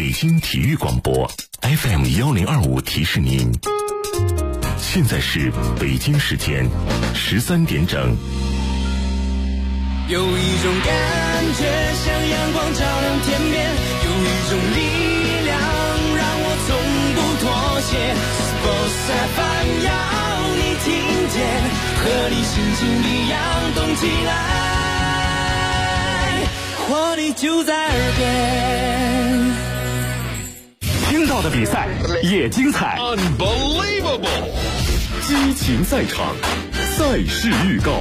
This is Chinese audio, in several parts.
北京体育广播 FM1025提示您，现在是北京时间13点整。 有一种感觉像阳光照亮天边，有一种力量让我从不妥协。Sports FM 要你听见，和你心情一样动起来，活力就在耳边。 听到的比赛也精彩 ，Unbelievable！ 激情赛场，赛事预告。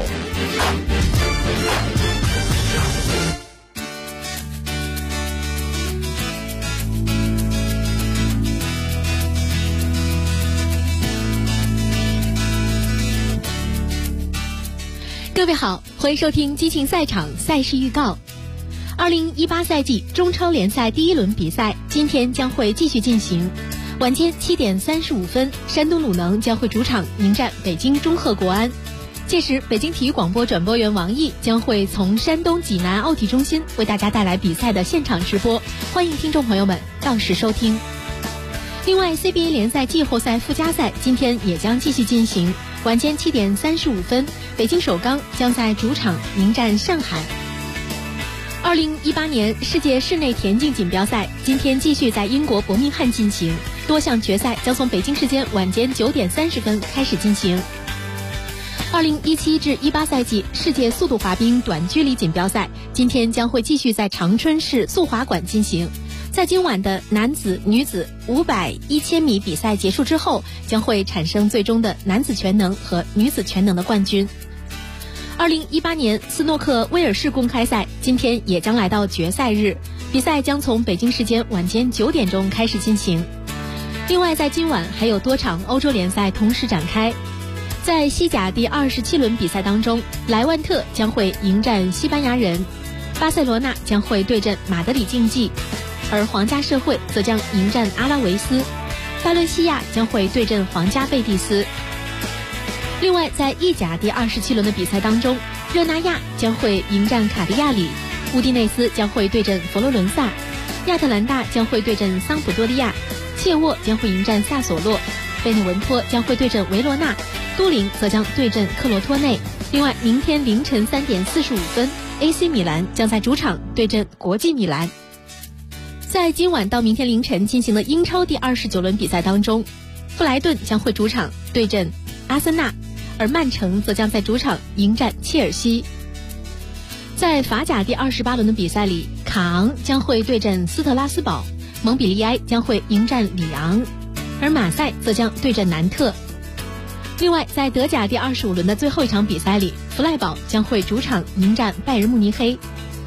各位好，欢迎收听激情赛场赛事预告。2018赛季中超联赛第一轮比赛今天将会继续进行。晚间7点35分，山东鲁能将会主场迎战北京中赫国安。届时，北京体育广播转播员王毅将会从山东济南奥体中心为大家带来比赛的现场直播，欢迎听众朋友们到时收听。另外 CBA 联赛季后赛附加赛今天也将继续进行。晚间7点35分，北京首钢将在主场迎战上海。2018年世界室内田径锦标赛今天继续在英国伯明翰进行，多项决赛将从北京时间晚间9点30分开始进行。2017至18赛季世界速度滑冰短距离锦标赛今天将会继续在长春市速滑馆进行。在今晚的男子、女子500、1000米比赛结束之后，将会产生最终的男子全能和女子全能的冠军。2018年斯诺克威尔士公开赛今天也将来到决赛日，比赛将从北京时间晚间9点钟开始进行。另外，在今晚还有多场欧洲联赛同时展开。在西甲第27轮比赛当中，莱万特将会迎战西班牙人，巴塞罗那将会对阵马德里竞技，而皇家社会则将迎战阿拉维斯，巴伦西亚将会对阵皇家贝蒂斯。另外，在意甲第27轮的比赛当中，热那亚将会迎战卡迪亚里，乌迪内斯将会对阵佛罗伦萨，亚特兰大将会对阵桑普多利亚，切沃将会迎战萨索洛，贝内文托将会对阵维罗纳，都灵则将对阵克罗托内。另外，明天凌晨3点45分 AC 米兰将在主场对阵国际米兰。在今晚到明天凌晨进行的英超第29轮比赛当中，布莱顿将会主场对阵阿森纳，而曼城则将在主场迎战切尔西。在法甲第28轮的比赛里，卡昂将会对阵斯特拉斯堡，蒙彼利埃将会迎战里昂，而马赛则将对阵南特。另外，在德甲第25轮的最后一场比赛里，弗赖堡将会主场迎战拜仁慕尼黑。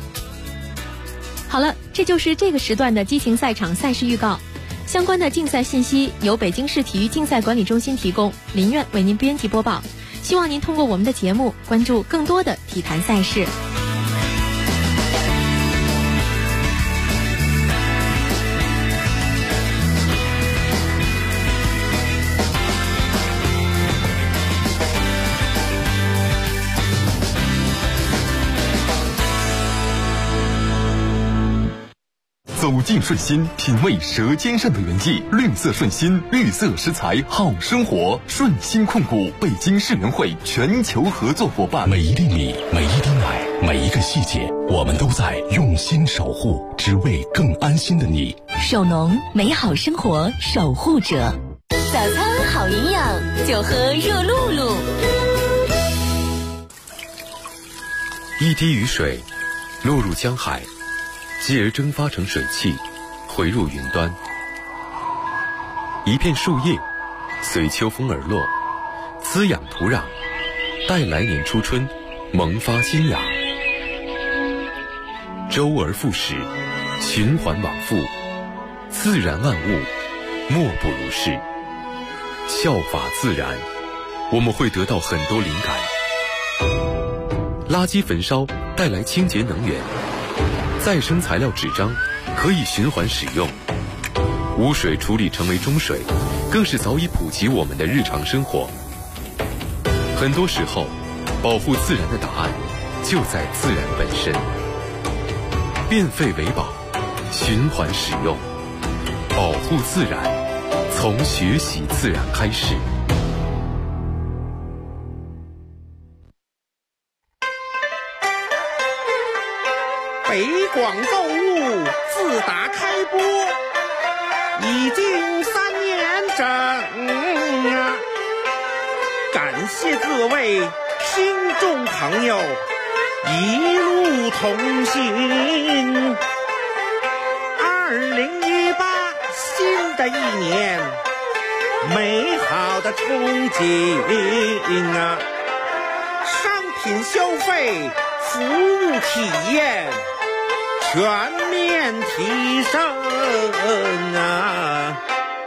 好了，这就是这个时段的激情赛场赛事预告。相关的竞赛信息由北京市体育竞赛管理中心提供，林苑为您编辑播报。希望您通过我们的节目关注更多的体坛赛事。 走进顺心，品味舌尖上的原迹。绿色顺心，绿色食材好生活。顺心控股，北京市联会全球合作伙伴。 每一粒米，每一滴奶，每一个细节，我们都在用心守护，只为更安心的你。 首农，美好生活守护者。早餐好营养，就喝热露露。 一滴雨水落入江海，继而蒸发成水汽，回入云端。一片树叶随秋风而落，滋养土壤，待来年初春萌发新芽。周而复始，循环往复，自然万物莫不如是。效法自然，我们会得到很多灵感。垃圾焚烧带来清洁能源，再生材料纸张可以循环使用，污水处理成为中水，更是早已普及我们的日常生活。很多时候，保护自然的答案就在自然本身。变废为宝，循环使用， 保护自然，从学习自然开始。 北广购物自打开播，已经3年整啊！感谢各位听众朋友一路同行。2018新的一年，美好的憧憬啊！商品消费，服务体验全面提升啊！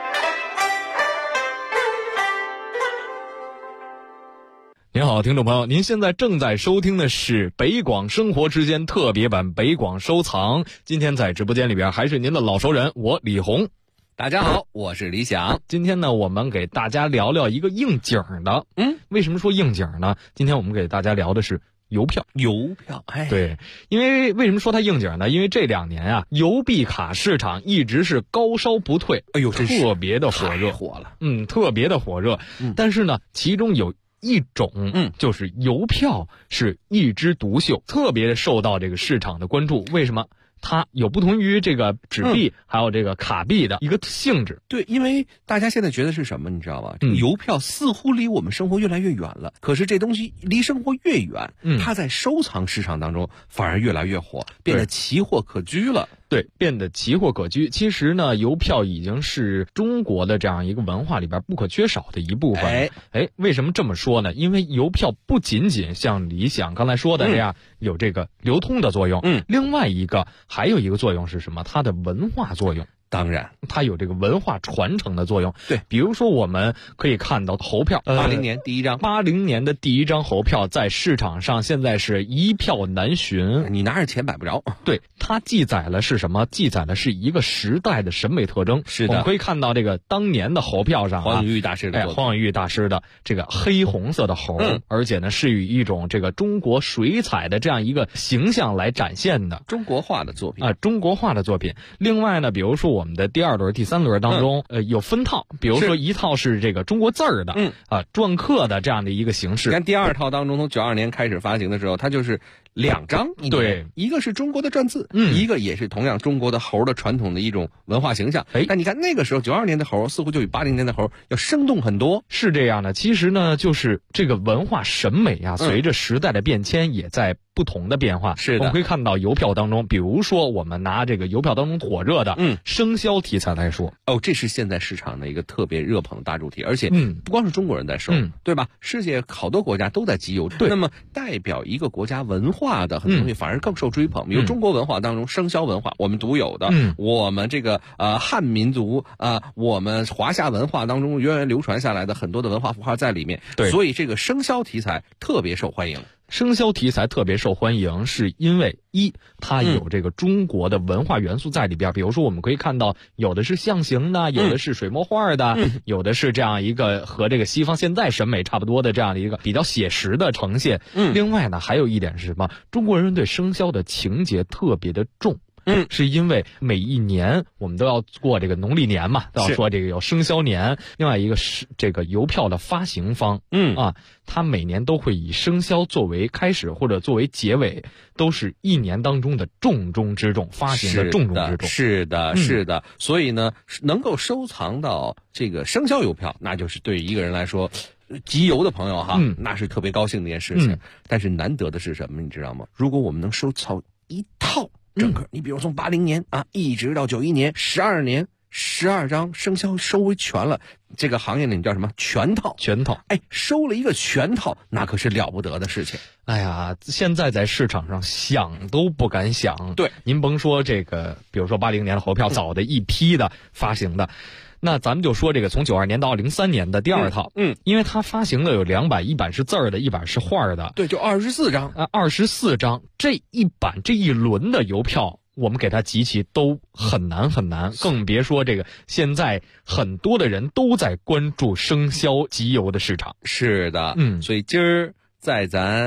您好，听众朋友，您现在正在收听的是北广生活之间特别版北广收藏。今天在直播间里边还是您的老熟人，我李红。 大家好，我是李想。 今天呢，我们给大家聊聊一个应景的。为什么说应景呢？今天我们给大家聊的是邮票。对，因为为什么说它应景呢？因为这2年啊，邮币卡市场一直是高烧不退，特别的火热，特别的火热。但是呢，其中有一种，就是邮票是一枝独秀，特别受到这个市场的关注。为什么？它有不同于这个纸币还有这个卡币的一个性质。 对，因为大家现在觉得是什么，你知道吗？邮票似乎离我们生活越来越远了，可是这东西离生活越远，它在收藏市场当中反而越来越火，变得奇货可居了。 对，变得奇货可居。其实呢，邮票已经是中国的这样一个文化里边不可缺少的一部分。为什么这么说呢？因为邮票不仅仅像李想刚才说的这样，有这个流通的作用，另外还有一个作用是什么？它的文化作用。 当然， 它有这个文化传承的作用。 对， 比如说我们可以看到猴票 ，80年第一张 ，80年的第一张猴票在市场上现在是一票难寻， 你拿着钱买不着。 对，它记载了是什么？记载的是一个时代的审美特征。 是的， 我们可以看到这个当年的猴票上， 黄永玉大师的黄永玉大师的这个黑红色的猴，而且呢是以一种这个中国水彩的这样一个形象来展现的中国画的作品中国画的作品。另外呢，比如说我们的第2轮、第3轮当中，有分套，比如说一套是这个中国字儿的，篆刻的这样的一个形式。 你看第2套当中，从92年开始发行的时候，它就是2张， 对， 一个是中国的篆字，一个也是同样中国的猴的传统的一种文化形象。但你看那个时候92年的猴似乎就比80年的猴要生动很多。 是这样的，其实呢，就是这个文化审美啊，随着时代的变迁也在不同的变化。 是的， 我们可以看到邮票当中，比如说我们拿这个邮票当中火热的生肖题材来说， 这是现在市场的一个特别热捧的大主题，而且不光是中国人在收，对吧？世界好多国家都在集邮。 对， 那么代表一个国家文化的很多东西反而更受追捧。比如中国文化当中生肖文化，我们独有的，我们这个汉民族我们华夏文化当中源远流传下来的很多的文化符号在里面。 对， 所以这个生肖题材特别受欢迎。 生肖题材特别受欢迎，是因为它有这个中国的文化元素在里边。比如说我们可以看到，有的是象形的，有的是水墨画的，有的是这样一个和这个西方现在审美差不多的这样的一个比较写实的呈现。另外呢，还有一点是什么？中国人对生肖的情节特别的重。是因为每一年我们都要过这个农历年嘛，都要说这个有生肖年。另外一个是这个邮票的发行方，它每年都会以生肖作为开始或者作为结尾，都是一年当中的重中之重，发行的重中之重。 是的。所以呢，能够收藏到这个生肖邮票，那就是对一个人来说，集邮的朋友那是特别高兴的一件事情。但是难得的是什么，你知道吗？如果我们能收藏一套整个，你比如从80年一直到91年，12年12张生肖收为全了，这个行业里叫什么？全套。收了一个全套，那可是了不得的事情。 哎呀，现在在市场上想都不敢想。 对， 您甭说这个，比如说80年的猴票，早的一批的发行的。那咱们就说这个从92年到03年的第2套，因为它发行的有2版，一版是字儿的，一版是画的。 对，就24张 ，24张。这一版这一轮的邮票，我们给它集齐都很难，更别说这个现在很多的人都在关注生肖集邮的市场。 是的，所以今儿在咱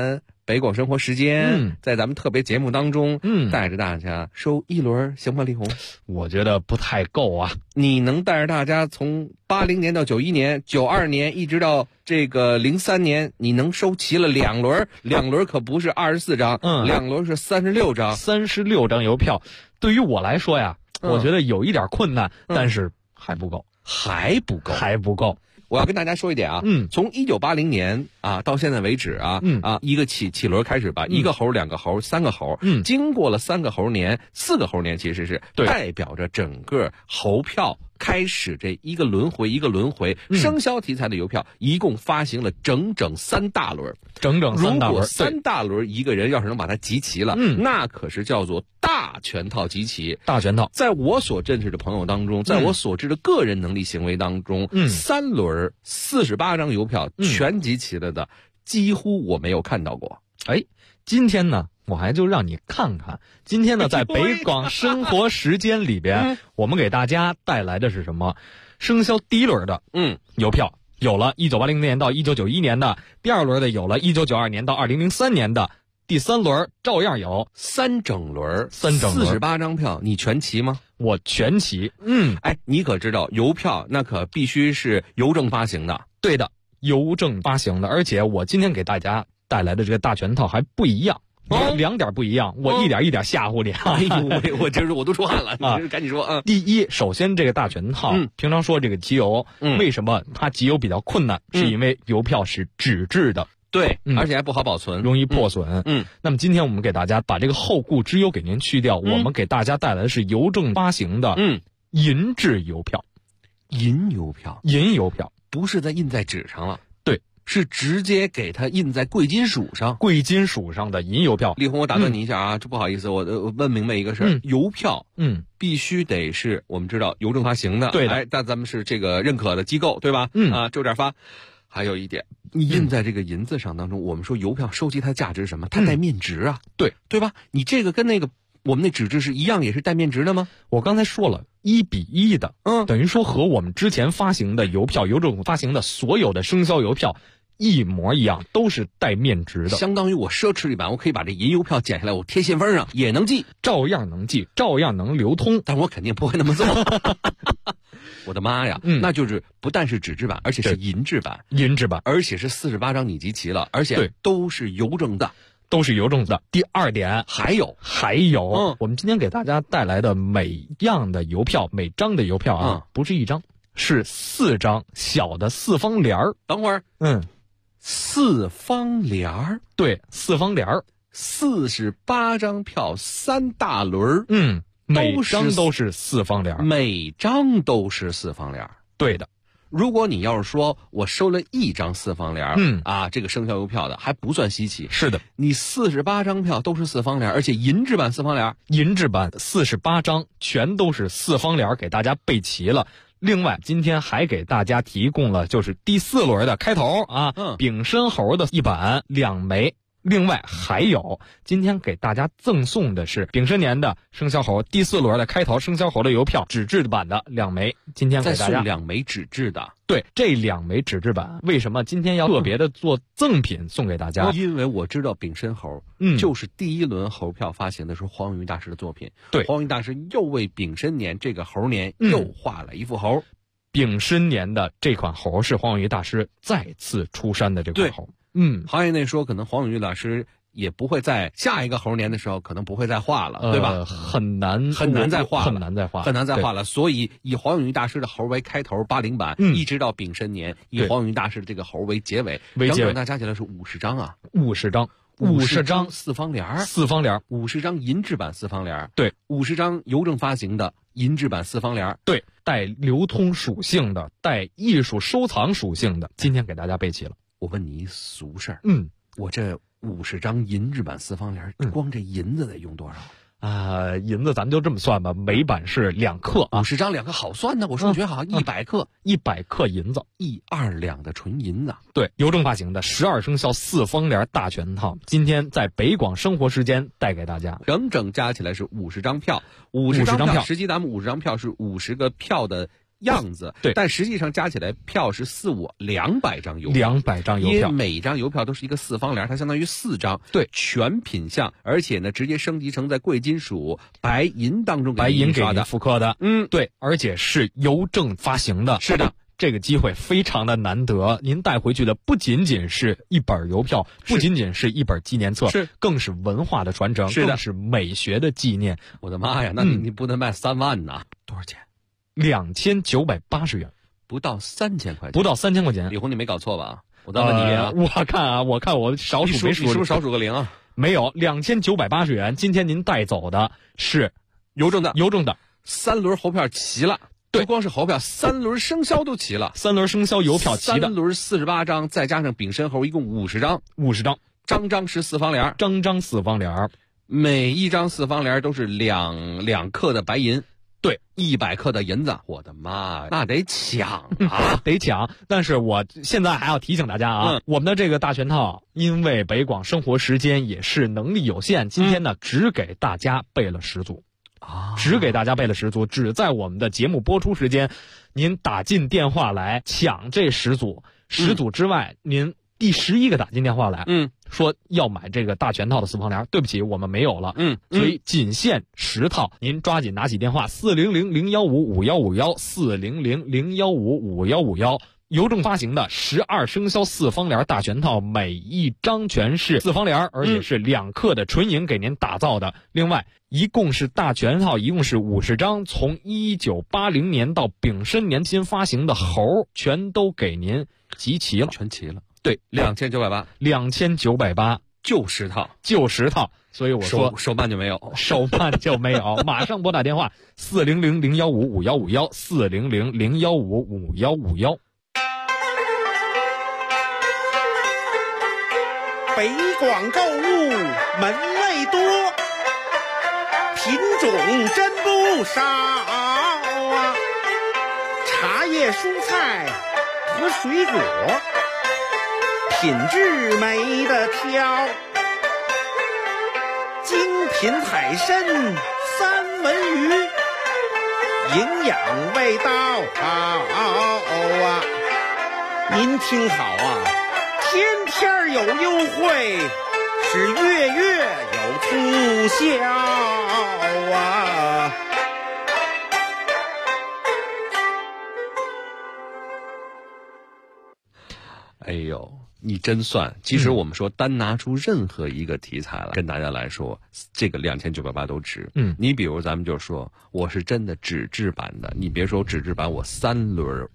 北广生活时间，在咱们特别节目当中，带着大家收一轮，行吗？李红， 我觉得不太够啊。 你能带着大家从80年到91年、92年，一直到这个03年，你能收齐了2轮，2轮可不是24张，2轮是36张 ，36张邮票。对于我来说呀，我觉得有一点困难，但是还不够， 还不够。我要跟大家说一点啊，从1980年啊到现在为止啊，一个起轮开始吧，1个猴、2个猴、3个猴，经过了3个猴年、4个猴年，其实是代表着整个猴票开始这一个轮回，生肖题材的邮票一共发行了整整3大轮，如果3大轮一个人要是能把它集齐了，那可是叫做大全套集齐。 大全套， 在我所认识的朋友当中，在我所知的个人能力行为当中，3轮48张邮票全集齐了的，几乎我没有看到过。 今天呢，我还就让你看看。今天呢，在北广生活时间里边，我们给大家带来的是什么？生肖第一轮的邮票有了1980年到1991年的，第二轮的有了1992年到2003年的，第3轮照样有 3整轮48张票，你全齐吗？ 我全齐。 你可知道邮票那可必须是邮政发行的？ 对的，邮政发行的。而且我今天给大家带来的这个大全套还不一样。2点不一样，我一点一点吓唬你。 我真是我都出汗了，你赶紧说。 第一，首先这个大全套，平常说这个集邮，为什么它集邮比较困难？是因为邮票是纸质的， 对，而且还不好保存， 容易破损。那么今天我们给大家把这个后顾之忧给您去掉，我们给大家带来的是邮政发行的银质邮票。 银邮票不是印在纸上了，是直接给它印在贵金属上的银邮票。 李红，我打断你一下啊，这不好意思，我问明白一个事儿，邮票必须得是我们知道邮政发行的， 对的， 但咱们是这个认可的机构，对吧？就这儿发。还有一点，你印在这个银子上当中，我们说邮票收集它的价值是什么？它带面值啊，对吧？你这个跟那个我们那纸质是一样，也是带面值的吗？ 我刚才说了，1比1的，等于说和我们之前发行的邮票，邮政发行的所有的生肖邮票一模一样，都是带面值的。 相当于我奢侈一版，我可以把这银邮票剪下来，我贴信封上也能寄， 照样能寄，照样能流通， 但我肯定不会那么做。我的妈呀，那就是不但是纸质版，而且是银质版，而且是48张你集齐了，而且都是邮政的。第二点，还有，我们今天给大家带来的每样的邮票，每张的邮票啊，不是1张，是4张小的4方联儿。等会儿，4方联儿， 对，4方联儿 ，48张票3大轮， 每张都是4方联儿，对的。 如果你要是说我收了1张4方联，这个生肖邮票的还不算稀奇。 是的， 你48张票都是4方联，而且银质版4方联， 银质版48张全都是4方联，给大家备齐了。另外，今天还给大家提供了就是第4轮的开头丙申猴的1版2枚。另外还有，今天给大家赠送的是丙申年的生肖猴第4轮的开头生肖猴的邮票，纸质版的2枚。今天给大家再送2枚纸质的。 对，这2枚纸质版，为什么今天要特别的做赠品送给大家？ 因为我知道丙申猴，就是第1轮猴票发行的时候黄永玉大师的作品。 对， 黄永玉大师又为丙申年这个猴年又画了一副猴。 丙申年的这款猴是黄永玉大师再次出山的这款猴。 行业内说，可能黄永玉老师也不会在下一个猴年的时候，可能不会再画了，对吧？ 很难再画了。所以以黄永玉大师的猴为开头80版，一直到丙申年，以黄永玉大师的这个猴为结尾，整整那加起来是50张啊 ，50张 4方联 ，50 张银质版4方联， 对 ，50张邮政发行的银质版4方联， 对，带流通属性的，带艺术收藏属性的，今天给大家备齐了。 我问你一俗事儿，我这50张银质版4方联，光这银子得用多少？ 银子咱就这么算吧，每版是2克啊 ，50张2克好算呢，我数学好，100克 ，100克银子 ，1-2两的纯银子。 对，邮政发行的12生肖4方联大全套，今天在北广生活时间带给大家， 整整加起来是50张票，50张票，实际咱们50张票是50个票的样子， 对， 但实际上加起来票是200张邮票 ，200张邮票， 因为每张邮票都是一个4方联，它相当于4张， 对， 全品项，而且呢，直接升级成在贵金属、白银当中白银给您复刻的，对，而且是邮政发行的， 是的。 这个机会非常的难得，您带回去的不仅仅是一本邮票，不仅仅是一本纪念册， 是更是文化的传承， 是的， 更是美学的纪念。 我的妈呀，那你不能卖3万呐？ 多少钱？2980元， 不到3000块钱， 不到3000块钱。 李红，你没搞错吧？我再问你啊， 我看我少数没数， 你是不是少数个零啊？ 没有，2980元。今天您带走的是邮政的 3 轮猴票齐了。不光是猴票，3轮生肖都齐了 ，3轮生肖邮票齐的 ，3轮48张，再加上丙申猴，一共50张 ，50张， 张张是4方联， 张张4方联， 每一张4方联都是2克的白银， 对 ，100克的银子，我的妈，那得抢啊， 得抢！但是我现在还要提醒大家啊，我们的这个大全套，因为北广生活时间也是能力有限，今天呢，只给大家备了10组。只给大家备了10组，只在我们的节目播出时间，您打进电话来抢这10组，10组之外，您第11个打进电话来，说要买这个大全套的4方联，对不起，我们没有了，所以仅限10套，您抓紧拿起电话400-015-5151，400-015-5151。邮政发行的12生肖4方联大全套，每一张全是4方联，而且是2克的纯银给您打造的。另外，一共是大全套，一共是50张，从1980年到丙申年间发行的猴，全都给您集齐了， 全齐了。 对 ，2980，就10套， 所以我说手办就没有， 马上拨打电话400-015-5151，400-015-5151。 北广购物门类多，品种真不少啊！茶叶、蔬菜和水果，品质没得挑。精品海参、三文鱼，营养味道好啊！您听好啊！天天有优惠，是月月有促销啊！ 哎呦，你真算！其实我们说单拿出任何一个题材来跟大家来说，这个2980都值。你比如咱们就说，我是真的纸质版的，你别说纸质版，我3轮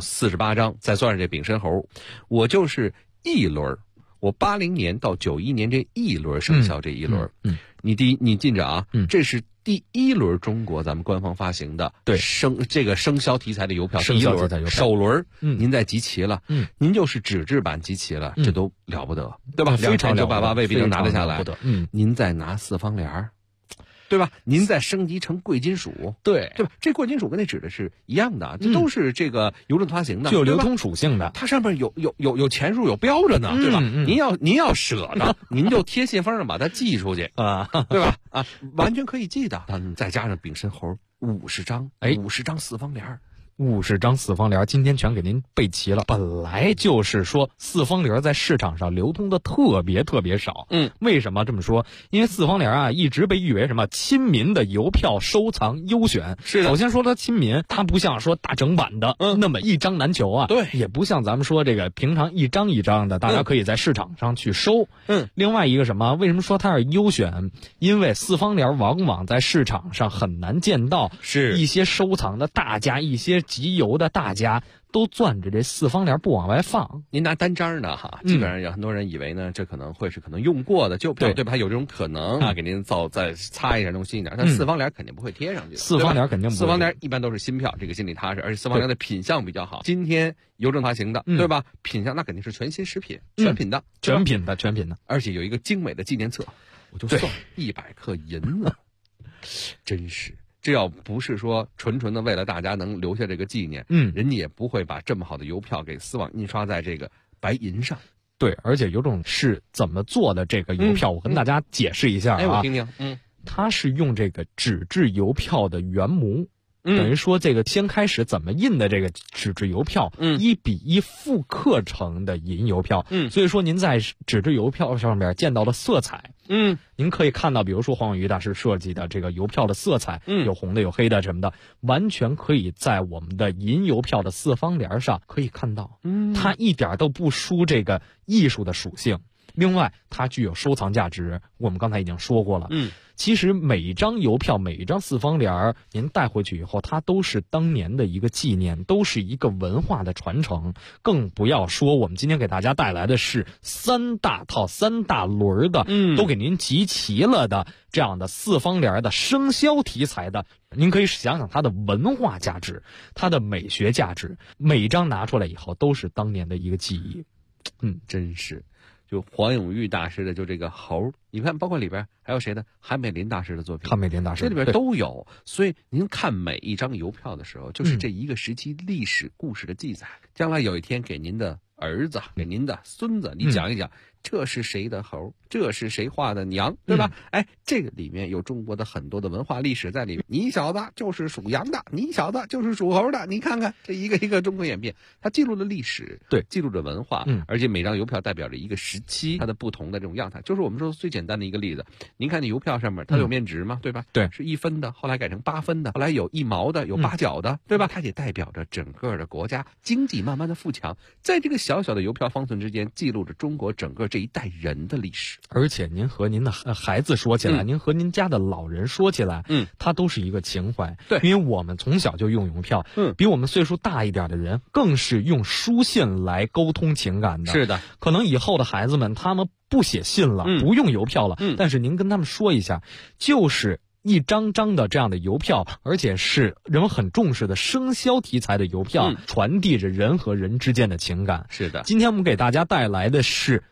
48张，再算上这丙申猴，我就是1轮，我80年到91年这1轮生肖这1轮，你记着啊，这是第1轮中国咱们官方发行的这个生肖题材的邮票，第1轮首轮，您再集齐了，您就是纸质版集齐了，这都了不得，对吧？2980未必能拿得下来，您再拿4方联，对吧？您再升级成贵金属， 对吧？这贵金属跟那纸的是一样的，这都是这个邮政发行的， 具有流通属性的。 它上面有钱数有标着呢，对吧？您要舍得，您就贴信封上把它寄出去啊，对吧？啊，完全可以寄的。再加上丙申猴50张，50张4方联。 50张4方联，今天全给您备齐了。本来就是说4方联在市场上流通的特别少。为什么这么说？因为4方联啊，一直被誉为什么亲民的邮票收藏优选。 是的。 首先说它亲民，它不像说大整版的，那么一张难求啊。 对。 也不像咱们说这个平常一张一张的，大家可以在市场上去收。另外一个什么？为什么说它是优选？因为4方联往往在市场上很难见到， 是一些收藏的大家，一些集邮的大家都攥着这4方联不往外放。 您拿单张呢哈，基本上有很多人以为呢，这可能用过的旧票，对吧？有这种可能啊，给您再擦一下弄新一点，但4方联肯定不会贴上去。 4方联肯定不会。 4方联一般都是新票，这个心里踏实，而且4方联的品相比较好。今天邮政发行的，对吧？品相那肯定是全新食品，全品的， 而且有一个精美的纪念册，我就算100克银子，真是。这要不是说纯的为了大家能留下这个纪念，人家也不会把这么好的邮票给丝网印刷在这个白银上。 对，而且邮政是怎么做的这个邮票，我跟大家解释一下啊。 我听听。 它是用这个纸质邮票的原模， 等于说这个先开始怎么印的这个纸质邮票，1比1复刻成的银邮票，所以说您在纸质邮票上面见到的色彩，您可以看到，比如说黄永玉大师设计的这个邮票的色彩，有红的有黑的什么的，完全可以在我们的银邮票的4方联上可以看到，它一点都不输这个艺术的属性。另外，它具有收藏价值，我们刚才已经说过了。其实每一张邮票，每一张4方联，您带回去以后，它都是当年的一个纪念，都是一个文化的传承。更不要说我们今天给大家带来的是3大套、3大轮的，都给您集齐了的这样的4方联的生肖题材的。您可以想想它的文化价值，它的美学价值，每一张拿出来以后都是当年的一个记忆。 真是。就黄永玉大师的就这个猴，你看包括里边还有谁的？韩美林大师的作品， 韩美林大师这里边都有。所以您看每一张邮票的时候，就是这一个时期历史故事的记载。将来有一天给您的儿子、给您的孙子，你讲一讲，这是谁的猴，这是谁画的娘，对吧？这个里面有中国的很多的文化历史在里面。你小子就是属羊的，你小子就是属猴的，你看看这一个一个中国演变，它记录了历史， 对， 记录着文化，而且每张邮票代表着一个时期它的不同的这种样态。就是我们说最简单的一个例子，您看那邮票上面它有面值嘛，对吧？ 对， 是1分的，后来改成8分的，后来有1毛的，有8角的，对吧？它也代表着整个的国家经济慢慢的富强，在这个小小的邮票方寸之间，记录着中国整个这一代人的历史。 而且您和您的孩子说起来，您和您家的老人说起来，它都是一个情怀。 对， 因为我们从小就用邮票，比我们岁数大一点的人更是用书信来沟通情感的。 是的， 可能以后的孩子们他们不写信了，不用邮票了，但是您跟他们说一下，就是一张张的这样的邮票，而且是人们很重视的生肖题材的邮票，传递着人和人之间的情感。 是的， 今天我们给大家带来的是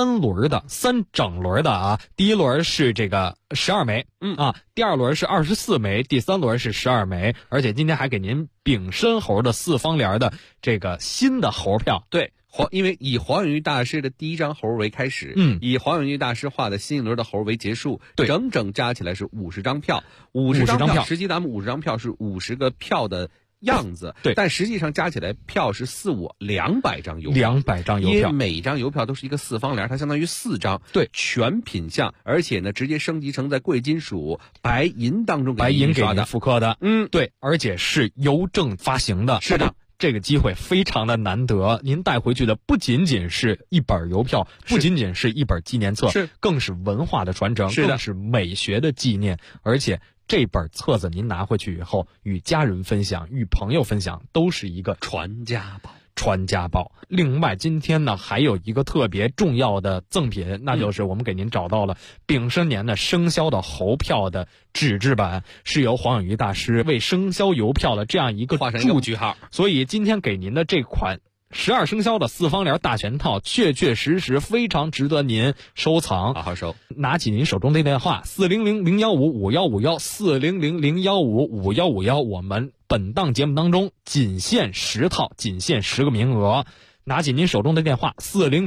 3整轮的啊。第一轮是这个12枚，第二轮是24枚，第3轮是12枚，而且今天还给您丙申猴的4方联的这个新的猴票。 对。因为以黄永玉大师的第1张猴为开始，以黄永玉大师画的新一轮的猴为结束，整整加起来是50张票，50张票。实际咱们50张票是50个票的样子， 对， 但实际上加起来票是200张邮票 ，200张邮票， 因为每张邮票都是一个4方联，它相当于4张， 对， 全品相，而且呢，直接升级成在贵金属、白银当中白银给您复刻的， 对， 而且是邮政发行的， 是的。 这个机会非常的难得，您带回去的不仅仅是一本邮票，不仅仅是一本纪念册，更是文化的传承，更是美学的纪念。而且这本册子您拿回去以后，与家人分享，与朋友分享，都是一个传家宝。 另外今天呢还有一个特别重要的赠品，那就是我们给您找到了丙申年的生肖的猴票的纸质版，是由黄永玉大师为生肖邮票的这样一个画上一个句号。 所以今天给您的这款12生肖的4方联大全套，确确实实非常值得您收藏， 好好收。 拿起您手中的电话400-015-5151 400-015-5151，我们本档节目当中仅限10套，仅限10个名额。拿起您手中的电话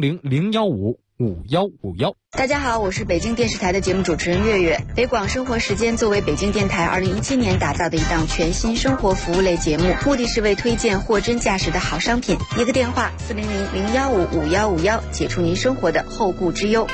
400-015-5151。 大家好，我是北京电视台的节目主持人月月。北广生活时间作为北京电台2017年打造的一档全新生活服务类节目，目的是为推荐货真价实的好商品。一个电话400-015-5151，解除您生活的后顾之忧。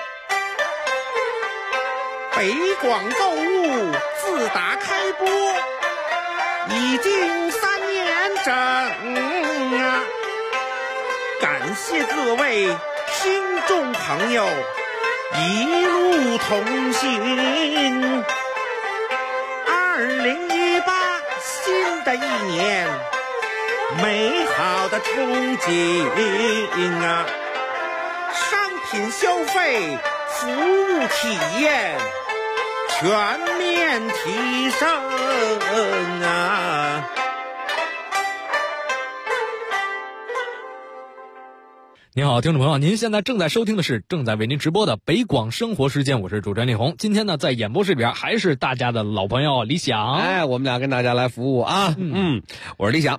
北广购物自打开播已经3年整啊，感谢各位听众朋友一路同行。2018新的一年，美好的憧憬啊，商品消费、服务体验全面提升啊！ 您好，听众朋友，您现在正在收听的是正在为您直播的北广生活时间，我是主持人李红。今天呢，在演播室里边还是大家的老朋友李想， 我们俩跟大家来服务啊。我是李想。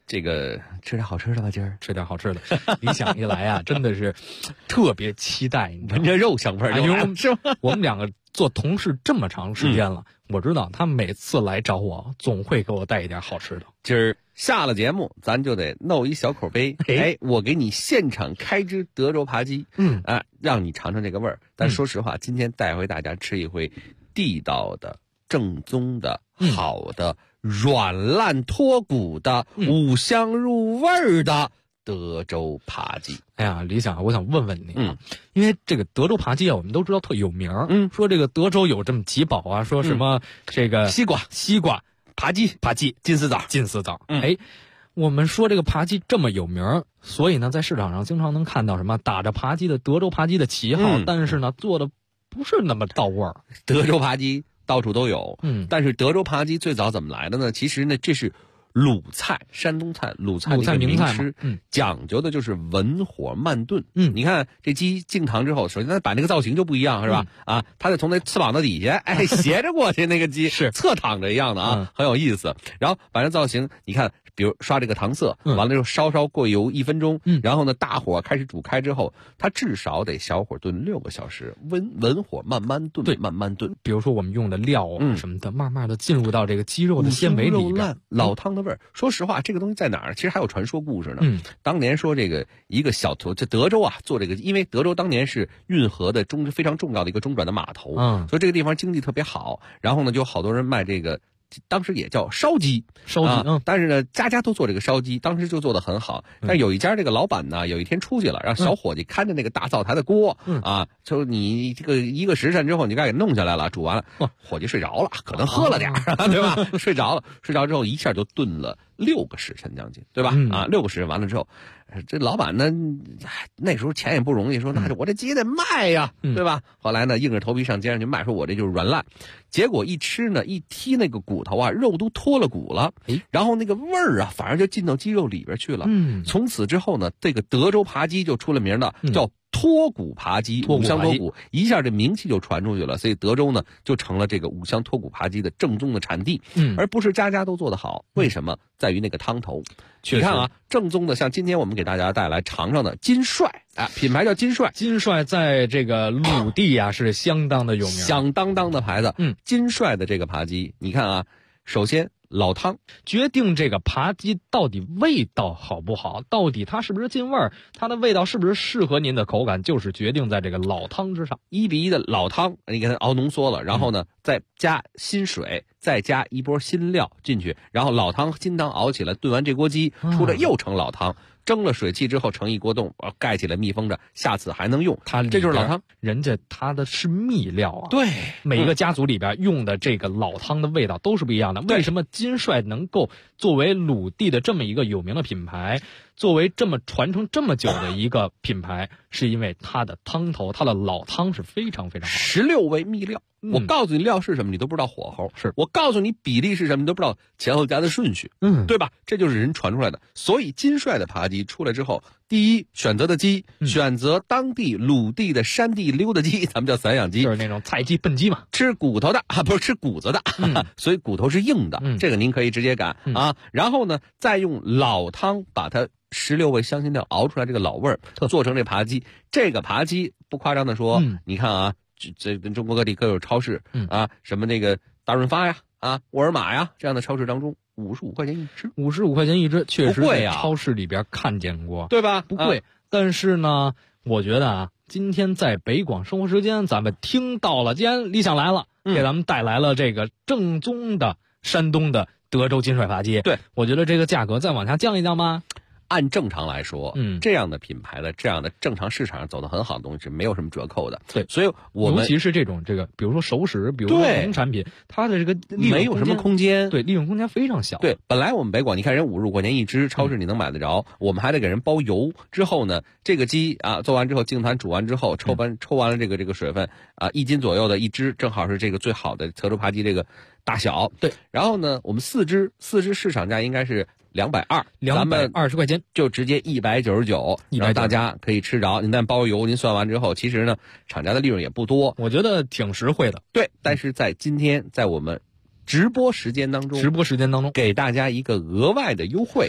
这个吃点好吃的吧，今儿吃点好吃的。理想一来啊，真的是特别期待， 闻着肉香味儿就来了，是吧？ 我们两个做同事这么长时间了，我知道他每次来找我，总会给我带一点好吃的。 今儿下了节目，咱就得弄一小口杯，我给你现场开只德州扒鸡，让你尝尝这个味儿。但说实话，今天带回大家吃一回地道的、正宗的、好的、软烂脱骨的、五香入味儿的德州扒鸡。 哎呀，理想，我想问问你，因为这个德州扒鸡啊，我们都知道特有名，说这个德州有这么几宝啊，说什么这个西瓜、扒鸡、金丝枣，我们说这个扒鸡这么有名，所以呢，在市场上经常能看到什么打着扒鸡的德州扒鸡的旗号，但是呢，做的不是那么到味儿。 德州扒鸡到处都有，但是德州扒鸡最早怎么来的呢？其实呢，这是鲁菜，山东菜，鲁菜的一个名吃，讲究的就是文火慢炖。你看这鸡进膛之后，首先它摆那个造型就不一样，是吧？它得从那翅膀的底下，斜着过去，那个鸡是侧躺着一样的啊，很有意思。然后摆上造型，你看，比如刷这个糖色，完了之后稍稍过油1分钟，然后呢大火开始煮开之后，它至少得小火炖6个小时，文火慢慢炖，慢慢炖。 比如说我们用的料什么的，慢慢的进入到这个鸡肉的纤维里边， 老汤的味儿。说实话，这个东西在哪儿？其实还有传说故事呢。当年说这个一个小头，这德州啊做这个，因为德州当年是运河的非常重要的一个中转的码头，所以这个地方经济特别好。然后呢，就好多人卖这个。当时也叫烧鸡，但是呢，家家都做这个烧鸡，当时就做得很好。但是有一家这个老板呢，有一天出去了，让小伙计看着那个大灶台的锅，就你这个1个时辰之后，你该给弄下来了，煮完了，伙计睡着了，可能喝了点对吧？睡着之后一下就炖了6个时辰将近，对吧？6个时辰完了之后，这老板呢，那时候钱也不容易，说那我这鸡得卖呀，对吧？后来呢，硬着头皮上街上去卖，说我这就是软烂。结果一吃呢，一剔那个骨头啊，肉都脱了骨了，然后那个味儿啊，反而就进到鸡肉里边去了。从此之后呢，这个德州扒鸡就出了名的，叫脱骨扒鸡，五香脱骨，一下这名气就传出去了。所以德州呢，就成了这个五香脱骨扒鸡的正宗的产地，而不是家家都做得好。为什么？在于那个汤头。你看啊，正宗的，像今天我们给大家带来尝尝的金帅，品牌叫金帅。 金帅在这个鲁地啊是相当的有名， 响当当的牌子。金帅的这个扒鸡，你看啊，首先老汤决定这个扒鸡到底味道好不好，到底它是不是进味儿，它的味道是不是适合您的口感，就是决定在这个老汤之上。 1比1的老汤，你给它熬浓缩了，然后呢，再加新水，再加一波新料进去，然后老汤金汤熬起来，炖完这锅鸡出来又成老汤。蒸了水汽之后盛一锅冻，盖起来密封着，下次还能用。这就是老汤， 人家它的是秘料啊。 对， 每一个家族里边用的这个老汤的味道都是不一样的。为什么金帅能够作为鲁地的这么一个有名的品牌，作为这么传承这么久的一个品牌，是因为它的汤头，它的老汤是非常非常好。 16味秘料，我告诉你料是什么，你都不知道火候；我告诉你比例是什么，你都不知道前后加的顺序，对吧？这就是人传出来的。所以金帅的扒鸡出来之后，第一选择的鸡，选择当地鲁地的山地溜达鸡，咱们叫散养鸡， 就是那种菜鸡笨鸡嘛， 吃骨头的不是吃骨子的，所以骨头是硬的，这个您可以直接擀啊。然后呢，再用老汤把它16味香辛料熬出来这个老味儿，做成这扒鸡。这个扒鸡不夸张的说，你看啊，这中国各地各有超市什么那个大润发呀沃尔玛呀这样的超市当中，55块钱一只 ，55块钱一只，确实在超市里边看见过， 对吧？ 不贵，但是呢，我觉得今天在北广生活时间，咱们听到了，既然理想来了，给咱们带来了这个正宗的山东的德州金帅扒鸡， 对， 我觉得这个价格再往下降一降吧。 按正常来说，这样的品牌的这样的正常市场上走得很好的东西是没有什么折扣的。 对， 所以我们尤其是这种比如说熟食，比如说农产品，它的这个利润没有什么空间， 对，利润空间非常小。 对，本来我们北广，你看人55块钱一只，超市你能买得着，我们还得给人包邮。之后呢，这个鸡做完之后，净坛煮完之后，抽完了这个水分1斤左右的一只，正好是这个最好的德州扒鸡这个大小。 对， 然后呢，我们4只市场价应该是220，咱们 220块钱就直接199，让大家可以吃着。您再包邮，您算完之后，其实呢，厂家的利润也不多， 我觉得挺实惠的。 对，但是在今天，在我们直播时间当中， 给大家一个额外的优惠。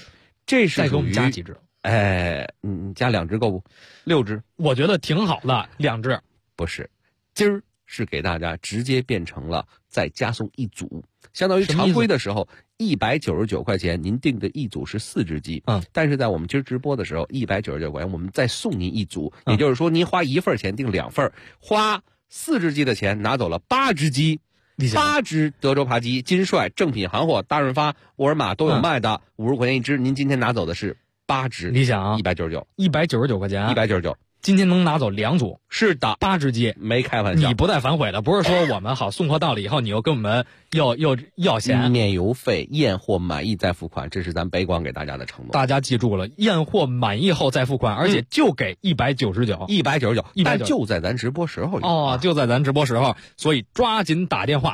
这是再给我们加几只？ 加2只够不？6只， 我觉得挺好的，2只。 不是，今儿是给大家直接变成了再加送1组，相当于常规的时候199块钱，您订的1组是4只鸡，但是在我们今儿直播的时候199块钱，我们再送您1组，也就是说您花1份钱订2份，花4只鸡的钱拿走了8只鸡。8只德州扒鸡，金帅正品行货，大润发、沃尔玛都有卖的，50块钱1只。您今天拿走的是8只， 理想 199 块钱 ，199。 今天能拿走2组， 是的 ，8只鸡， 没开玩笑。 你不带反悔的，不是说我们好送货到了以后，你又跟我们要钱， 免邮费，验货满意再付款，这是咱北广给大家的承诺。 大家记住了，验货满意后再付款，而且就给199， 但就在咱直播时候就在咱直播时候，所以抓紧打电话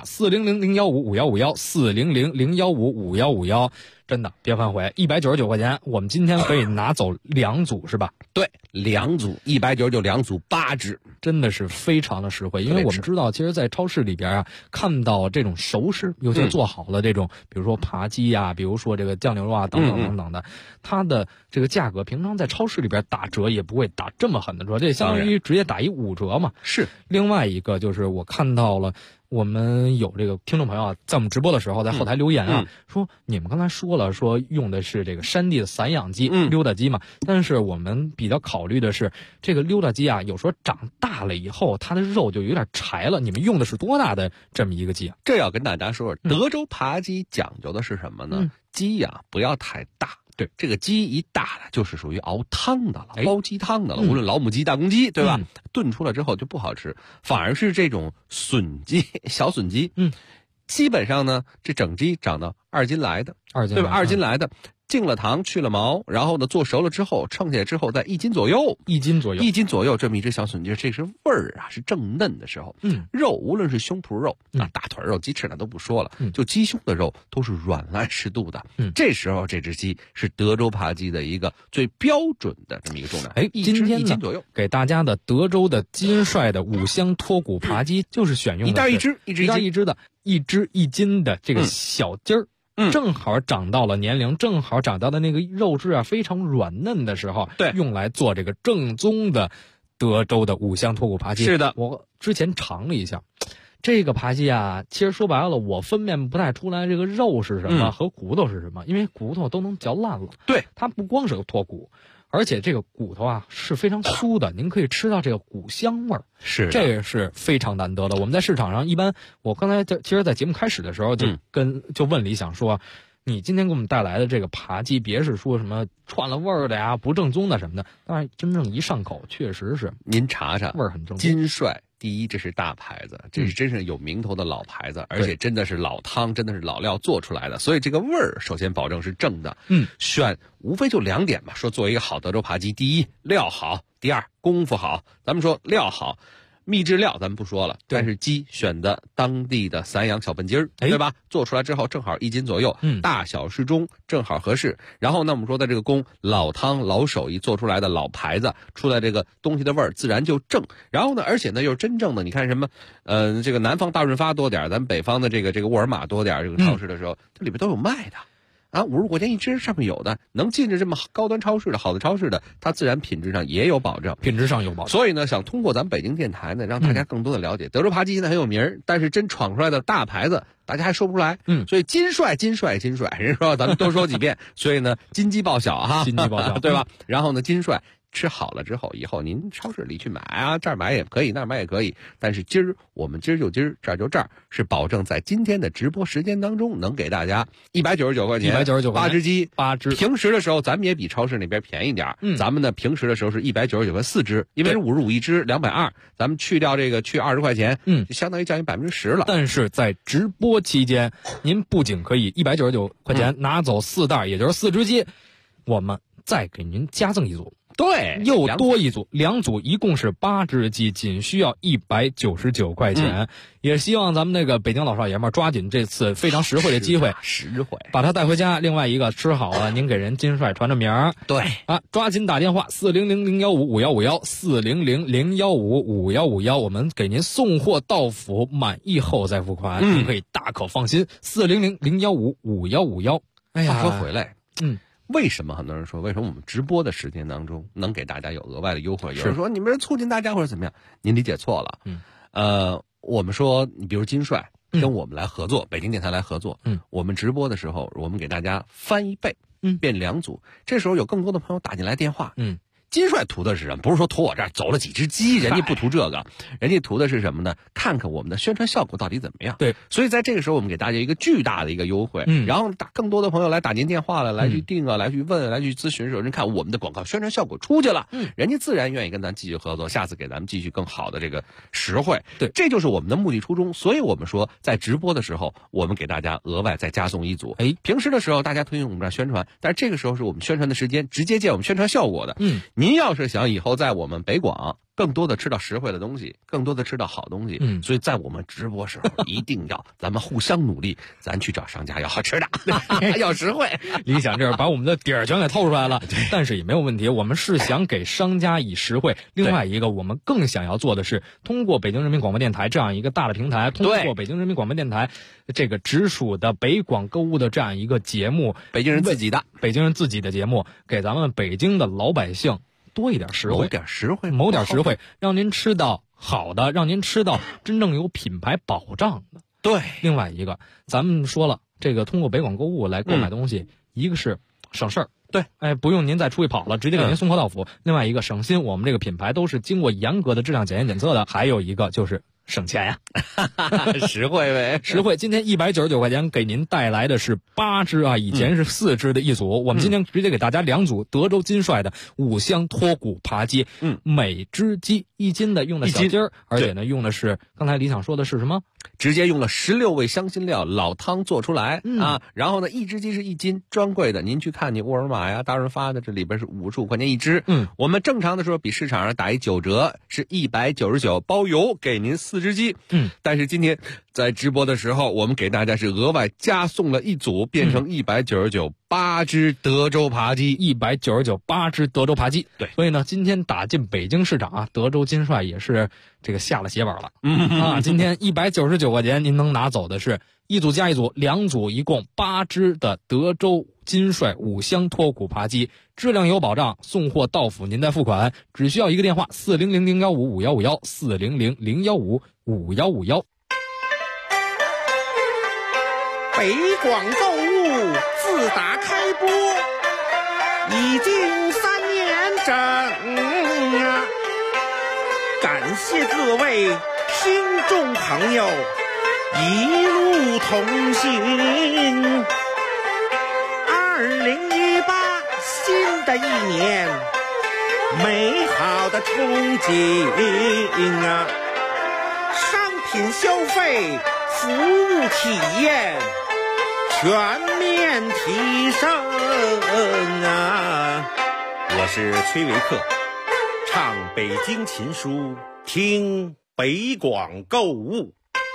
400-015-5151，400-015-5151，真的别反悔，199块钱，我们今天可以拿走2组是吧？ 对，2组199，2组8只， 真的是非常的实惠。因为我们知道，其实，在超市里边啊，看到这种熟食，尤其做好了这种，比如说扒鸡呀，比如说这个酱牛肉啊，等等等等的，它的这个价格，平常在超市里边打折也不会打这么狠的折，这相当于直接打一5折嘛。 是。 另外一个就是我看到了。我们有这个听众朋友啊，在我们直播的时候，在后台留言啊，说你们刚才说了，说用的是这个山地的散养鸡、溜达鸡嘛，但是我们比较考虑的是，这个溜达鸡啊，有时候长大了以后，它的肉就有点柴了。你们用的是多大的这么一个鸡啊？ 这要跟大家说，德州扒鸡讲究的是什么呢？鸡呀，不要太大。对，这个鸡一大了，就是属于熬汤的了，煲鸡汤的了。无论老母鸡、大公鸡，对吧？炖出来之后就不好吃，反而是这种笋鸡、小笋鸡，基本上呢，这整鸡长到2斤来的，对吧？2斤来的。进了糖，去了毛，然后呢，做熟了之后，称下来之后，在1斤左右，1斤左右，这么一只小笋鸡，这是味儿啊，是正嫩的时候。肉无论是胸脯肉啊、大腿肉、鸡翅那都不说了，就鸡胸的肉都是软烂适度的。这时候这只鸡是德州扒鸡的一个最标准的这么一个重量。 今天 1斤左右， 给大家的德州的金帅的5香脱骨扒鸡，就是选用的 1袋1只 ，1只的，1只1斤的这个小鸡儿。正好长到了年龄，正好长到的那个肉质啊非常软嫩的时候， 对， 用来做这个正宗的德州的5香脱骨扒鸡。 是的， 我之前尝了一下，这个扒鸡啊，其实说白了，我分辨不太出来这个肉是什么和骨头是什么，因为骨头都能嚼烂了。 对， 它不光是个脱骨。而且这个骨头啊是非常酥的，您可以吃到这个骨香味儿， 是这个是非常难得的。我们在市场上一般，我刚才其实，在节目开始的时候就问李想说，你今天给我们带来的这个扒鸡，别是说什么串了味儿的呀、不正宗的什么的，但是真正一上口，确实是您查查， 味儿很正宗。 金帅第一，这是大牌子，这是真是有名头的老牌子，而且真的是老汤，真的是老料做出来的，所以这个味儿首先保证是正的。选无非就2点吧，说做一个好德州扒鸡，第一料好，第二功夫好。咱们说料好，秘制料咱们不说了，但是鸡选的当地的散养小笨鸡儿，对吧？做出来之后正好1斤左右，大小适中，正好合适。然后呢，我们说的这个工老汤老手艺做出来的老牌子，出来这个东西的味儿自然就正。然后呢，而且呢又是真正的，你看什么，这个南方大润发多点，咱们北方的这个沃尔玛多点，这个超市的时候，这里边都有卖的。50块钱1只，上面有的能进着这么高端超市的好的超市的，它自然品质上也有保证，所以呢，想通过咱们北京电台呢，让大家更多的了解德州扒鸡现在很有名，但是真闯出来的大牌子，大家还说不出来。所以金帅，人说咱们多说几遍，所以呢，金鸡报晓哈， 金鸡报晓， 对吧？然后呢，金帅。吃好了之后，以后您超市里去买啊，这儿买也可以，那儿买也可以。但是我们今儿就今儿，这儿就这儿，是保证在今天的直播时间当中，能给大家199块钱，8只鸡，8只。平时的时候，咱们也比超市那边便宜点。咱们呢平时的时候是199块4只，因为是55一只，220，咱们去掉这个去20块钱，就相当于降低10%了。 但是在直播期间，您不仅可以199块钱拿走4袋，也就是4只鸡，我们再给您加赠1组。 对， 又多1组，2组一共是8只鸡，仅需要199块钱。也希望咱们那个北京老少爷们抓紧这次非常实惠的机会，把它带回家。另外一个吃好了，您给人金帅传着名儿。 对啊，抓紧打电话400-015-5151，400-015-5151，我们给您送货到府，满意后再付款，您可以大可放心。400-015-5151。哎呀， 话说回来， 为什么很多人说，为什么我们直播的时间当中能给大家有额外的优惠？有人说你们是促进大家或者怎么样？您理解错了。我们说，你比如金帅跟我们来合作，北京电台来合作，我们直播的时候，我们给大家翻1倍，变2组。这时候有更多的朋友打进来电话，金帅图的是什么？不是说图我这儿走了几只鸡，人家不图这个，人家图的是什么呢？看看我们的宣传效果到底怎么样。 对， 所以在这个时候，我们给大家一个巨大的一个优惠，然后更多的朋友来打您电话了，来去订啊，来去问，来去咨询的时候，人看我们的广告宣传效果出去了，人家自然愿意跟咱继续合作，下次给咱们继续更好的这个实惠。对，这就是我们的目的初衷。所以我们说，在直播的时候，我们给大家额外再加送1组。平时的时候大家推荐我们这儿宣传，但是这个时候是我们宣传的时间，直接见我们宣传效果的。您要是想以后在我们北广更多的吃到实惠的东西，更多的吃到好东西，所以在我们直播时候一定要咱们互相努力，咱去找商家要好吃的，要实惠。 理想这是把我们的底儿全给透出来了，但是也没有问题，我们是想给商家以实惠。另外一个，我们更想要做的是，通过北京人民广播电台这样一个大的平台，通过北京人民广播电台这个直属的北广购物的这样一个节目， 北京人自己的节目，给咱们北京的老百姓多一点实惠，谋点实惠，让您吃到好的，让您吃到真正有品牌保障的。 对， 另外一个，咱们说了，这个通过北广购物来购买东西，一个是省事儿， 对， 不用您再出去跑了，直接给您送货到府。另外一个省心，我们这个品牌都是经过严格的质量检验检测的。还有一个就是省钱呀， 实惠呗， 实惠。今天199块钱给您带来的是8只啊，以前是4只的一组，我们今天直接给大家2组德州金帅的5香脱骨扒鸡，每只鸡1斤的用的小鸡儿，而且呢用的是刚才李想说的是什么？ 直接用了16味香辛料老汤做出来啊，然后呢1只鸡是1斤，专柜的您去看你沃尔玛呀、大润发的，这里边是55块钱1只。我们正常的时候比市场上打一9折，是199包邮，给您4只鸡。但是今天在直播的时候，我们给大家是额外加送了1组，变成199 8只德州扒鸡，199 8只德州扒鸡。对， 所以呢，今天打进北京市场啊，德州金帅也是这个下了血本了啊。今天199块钱，您能拿走的是1组加1组，2组一共8只的德州金帅5香脱骨扒鸡，质量有保障，送货到府您再付款，只需要一个电话：400-015-5151 400-015-5151。 北广购物自打开播已经3年整啊，感谢各位听众朋友一路同行。2018新的一年，美好的憧憬啊，商品消费，服务体验全面提升啊！我是崔维克，唱北京琴书，听北广购物。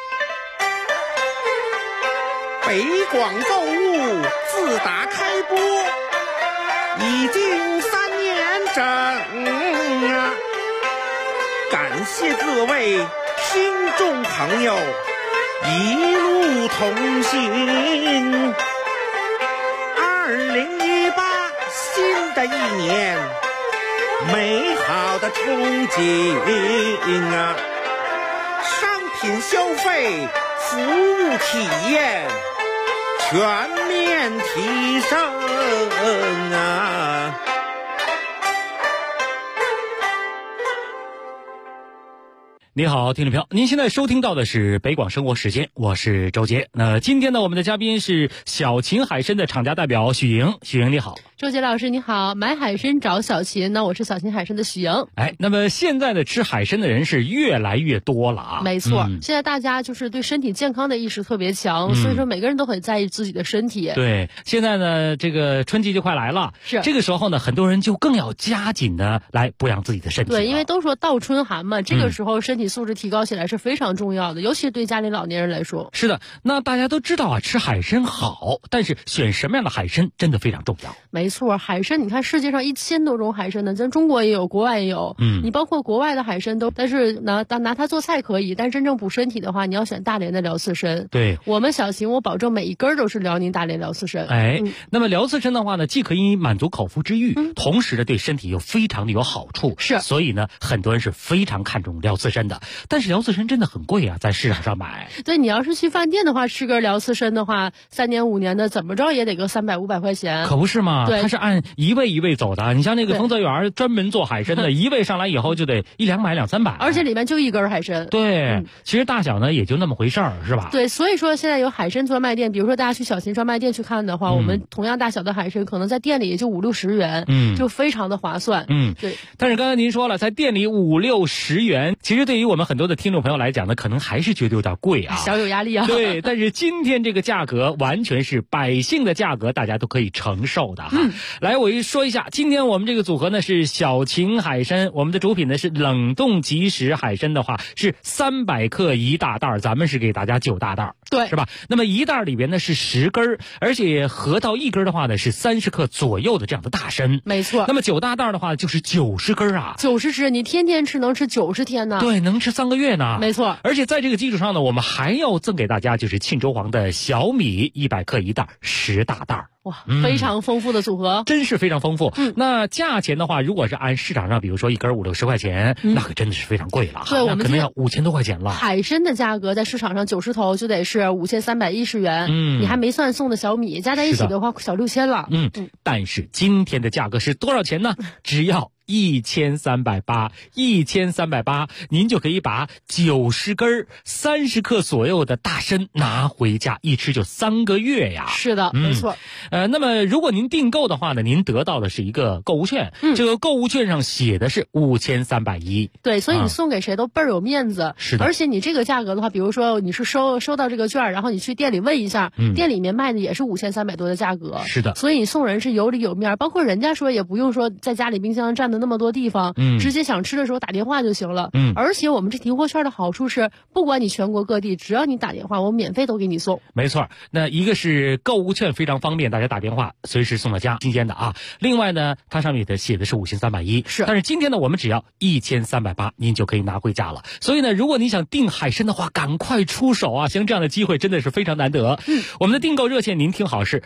北广购物自打开播已经3年整啊，感谢各位听众朋友一路同行。2018新的一年，美好的憧憬啊，商品消费，服务体验全面提升啊！ 你好，听众朋友，您现在收听到的是北广生活时间，我是周杰。那今天呢，我们的嘉宾是小秦海参的厂家代表许莹。许莹你好。 周杰老师你好，买海参找小秦，那我是小秦海参的许莹。 那么现在的吃海参的人是越来越多了啊。 没错，现在大家就是对身体健康的意识特别强，所以说每个人都很在意自己的身体。 对，现在呢，这个春季就快来了，是这个时候呢，很多人就更要加紧的来补养自己的身体。 对，因为都说倒春寒嘛，这个时候身体素质提高起来是非常重要的，尤其对家里老年人来说。 是的，那大家都知道啊，吃海参好，但是选什么样的海参真的非常重要。 没错，海参，你看世界上1000多种海参呢，咱中国也有，国外也有。你包括国外的海参都，但是拿它做菜可以，但真正补身体的话，你要选大连的辽刺参。 对， 我们小秦，我保证每一根都是辽宁大连辽刺参。 那么辽刺参的话呢，既可以满足口腹之欲，同时呢对身体又非常的有好处。 是， 所以呢很多人是非常看重辽刺参的。但是辽刺参真的很贵啊，在市场上买。 对，你要是去饭店的话，吃根辽刺参的话，3年5年的，怎么着也得个300、500块钱。 可不是嘛？ 对， 它是按一位一位走的。你像那个丰泽园专门做海参的，一位上来以后就得100-200、200-300， 而且里面就一根海参。 对，其实大小呢也就那么回事儿，是吧？ 对，所以说现在有海参专卖店，比如说大家去小秦专卖店去看的话，我们同样大小的海参，可能在店里也就50-60元，就非常的划算。对。 但是刚才您说了，在店里50-60元，其实对于我们很多的听众朋友来讲呢，可能还是觉得有点贵啊， 小有压力啊。 对，但是今天这个价格完全是百姓的价格，大家都可以承受的哈。来，我说一下，今天我们这个组合呢是小秦海参，我们的主品呢是冷冻即食海参的话是300克1大袋，咱们是给大家9大袋， 对， 是吧？那么1袋里边呢是10根，而且合到1根的话呢是30克左右的这样的大参， 没错。 那么9大袋的话就是90根啊 ，90只，你天天吃能吃90天呢？ 对，能吃3个月呢。 没错。 而且在这个基础上呢，我们还要赠给大家就是沁州黄的小米100克1袋10大袋。 哇，非常丰富的组合， 真是非常丰富。那价钱的话，如果是按市场上，比如说1根50-60块钱，那可真的是非常贵了。 对，我们可能要5000多块钱了。 海参的价格在市场上90头就得是5310元，你还没算送的小米，加在一起的话小6000了。 但是今天的价格是多少钱呢？只要1380，1380，您就可以把90根30克左右的大参拿回家，一吃就3个月呀。 是的，没错。 那么如果您订购的话呢，您得到的是一个购物券，这个购物券上写的是5310。 对，所以你送给谁都倍儿有面子。 是的。 而且你这个价格的话，比如说你是收到这个券，然后你去店里问一下，店里面卖的也是5300多的价格。 是的。 所以你送人是有里有面，包括人家说也不用说在家里冰箱占的那么多地方，直接想吃的时候打电话就行了。而且我们这提货券的好处是，不管你全国各地，只要你打电话，我免费都给你送。 没错，那一个是购物券非常方便，大家打电话随时送到家，新鲜的啊。另外呢，它上面写的是5310， 是。 但是今天呢，我们只要1380，您就可以拿回家了。所以呢，如果你想订海参的话，赶快出手啊！像这样的机会真的是非常难得。我们的订购热线您听好是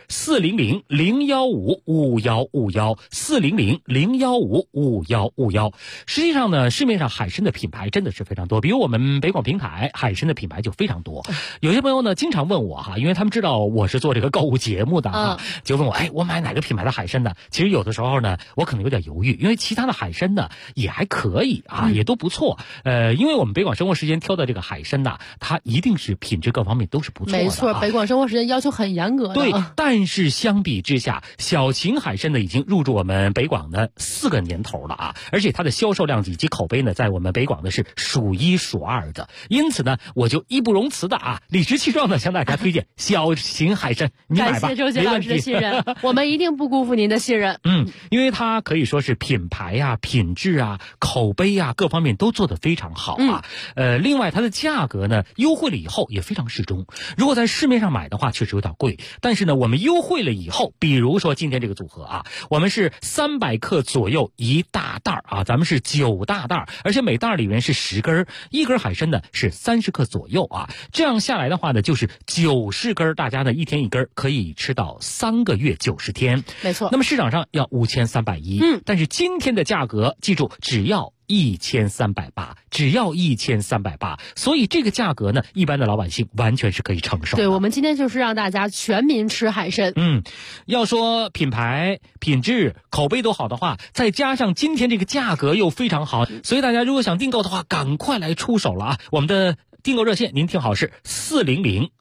400-015-5151，400-015-5151。实际上呢，市面上海参的品牌真的是非常多，比如我们北广平台海参的品牌就非常多。有些朋友呢经常问我哈，因为他们知道我是做这个购物节目的啊，就问我，我买哪个品牌的海参呢？其实有的时候呢，我可能有点犹豫，因为其他的海参呢也还可以啊，也都不错。因为我们北广生活时间挑的这个海参呢，它一定是品质各方面都是不错的。 没错，北广生活时间要求很严格的。 对，但是相比之下，小秦海参呢已经入驻我们北广的4个年头了啊，而且它的销售量以及口碑呢，在我们北广的是数1数2的。因此呢，我就义不容辞的理直气壮的向大家推荐小秦海参，你买吧。 感谢周杰老师的信任，我们一定不辜负您的信任。 因为它可以说是品牌啊、品质啊、口碑啊各方面都做得非常好啊。另外它的价格呢，优惠了以后也非常适中。如果在市面上买的话，确实有点贵，但是呢，我们优惠了以后，比如说今天这个组合啊，我们是300克左右1大袋啊，咱们是9大袋，而且每袋里面是10根，一根海参呢是30克左右啊。这样下来的话呢，就是90根，大家呢一天1根，可以吃到3个月90天。 没错。 那么市场上要5310，但是今天的价格，记住只要1380，只要1380，所以这个价格呢，一般的老百姓完全是可以承受的。 对，我们今天就是让大家全民吃海参。 要说品牌、品质、口碑都好的话，再加上今天这个价格又非常好，所以大家如果想订购的话，赶快来出手了啊！我们的订购热线您听好是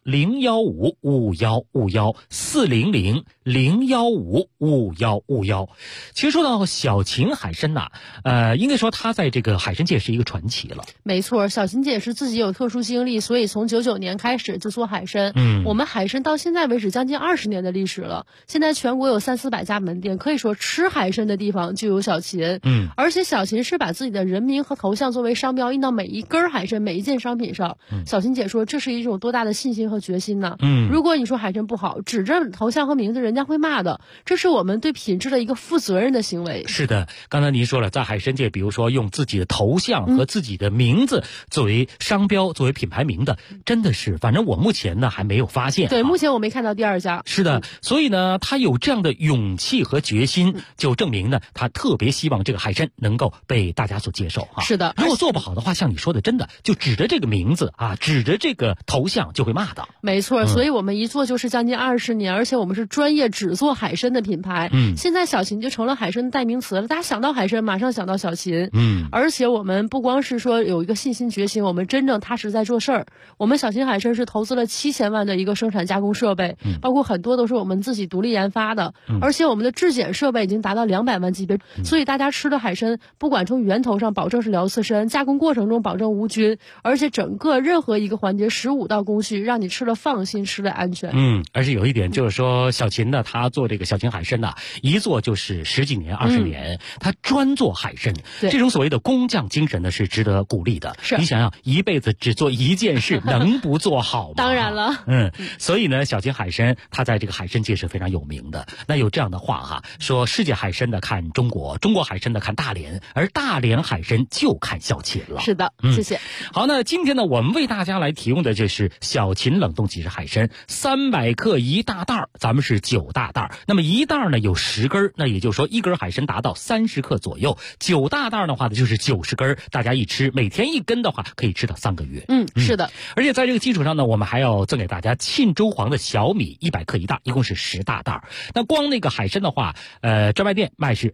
400-015-5151，400-015-5151。其实说到小秦海参呐，应该说他在这个海参界是一个传奇了。 没错，小秦姐是自己有特殊经历，所以从99年开始就做海参。我们海参到现在为止将近20年的历史了，现在全国有300-400家门店，可以说吃海参的地方就有小秦。而且小秦是把自己的人名和头像作为商标印到每一根海参每一件商品上。小秦姐说这是一种多大的信心和决心呢？如果你说海参不好，指着头像和名字，人家会骂的。这是我们对品质的一个负责任的行为。 是的，刚才您说了，在海参界，比如说用自己的头像和自己的名字作为商标、作为品牌名的，真的是，反正我目前呢还没有发现。 对，目前我没看到第二家。 是的，所以呢，他有这样的勇气和决心，就证明呢，他特别希望这个海参能够被大家所接受哈。 是的， 如果做不好的话，像你说的，真的就指着这个名字啊，指着这个头像就会骂的。 没错，所以我们一做就是将近20年，而且我们是专业只做海参的品牌。现在小秦就成了海参的代名词了，大家想到海参马上想到小秦。而且我们不光是说有一个信心决心，我们真正踏实在做事儿。我们小秦海参是投资了7000万的一个生产加工设备，包括很多都是我们自己独立研发的，而且我们的质检设备已经达到200万级别，所以大家吃的海参不管从源头上保证是辽刺参，加工过程中保证无菌，而且整个任何一个环节15道工序让你吃了放心，吃了安全。 而且有一点就是说，小秦呢，他做这个小秦海参呢，一做就是10几年、20年，他专做海参，这种所谓的工匠精神呢是值得鼓励的。 是， 你想想，一辈子只做一件事，能不做好吗？ 当然了。 所以呢，小秦海参他在这个海参界是非常有名的。那有这样的话哈，说世界海参的看中国，中国海参的看大连，而大连海参就看小秦了。 是的，谢谢。 好，那今天呢，我们为大家来提供的就是小秦冷冻即食海参，300克一大袋，咱们是9大袋。那么一袋呢有10根，那也就是说一根海参达到30克左右，9大袋的话呢就是90根，大家一吃，每天1根的话可以吃到3个月。 是的。 而且在这个基础上呢，我们还要赠给大家沁州黄的小米100克一袋，一共是10大袋。那光那个海参的话，专卖店卖是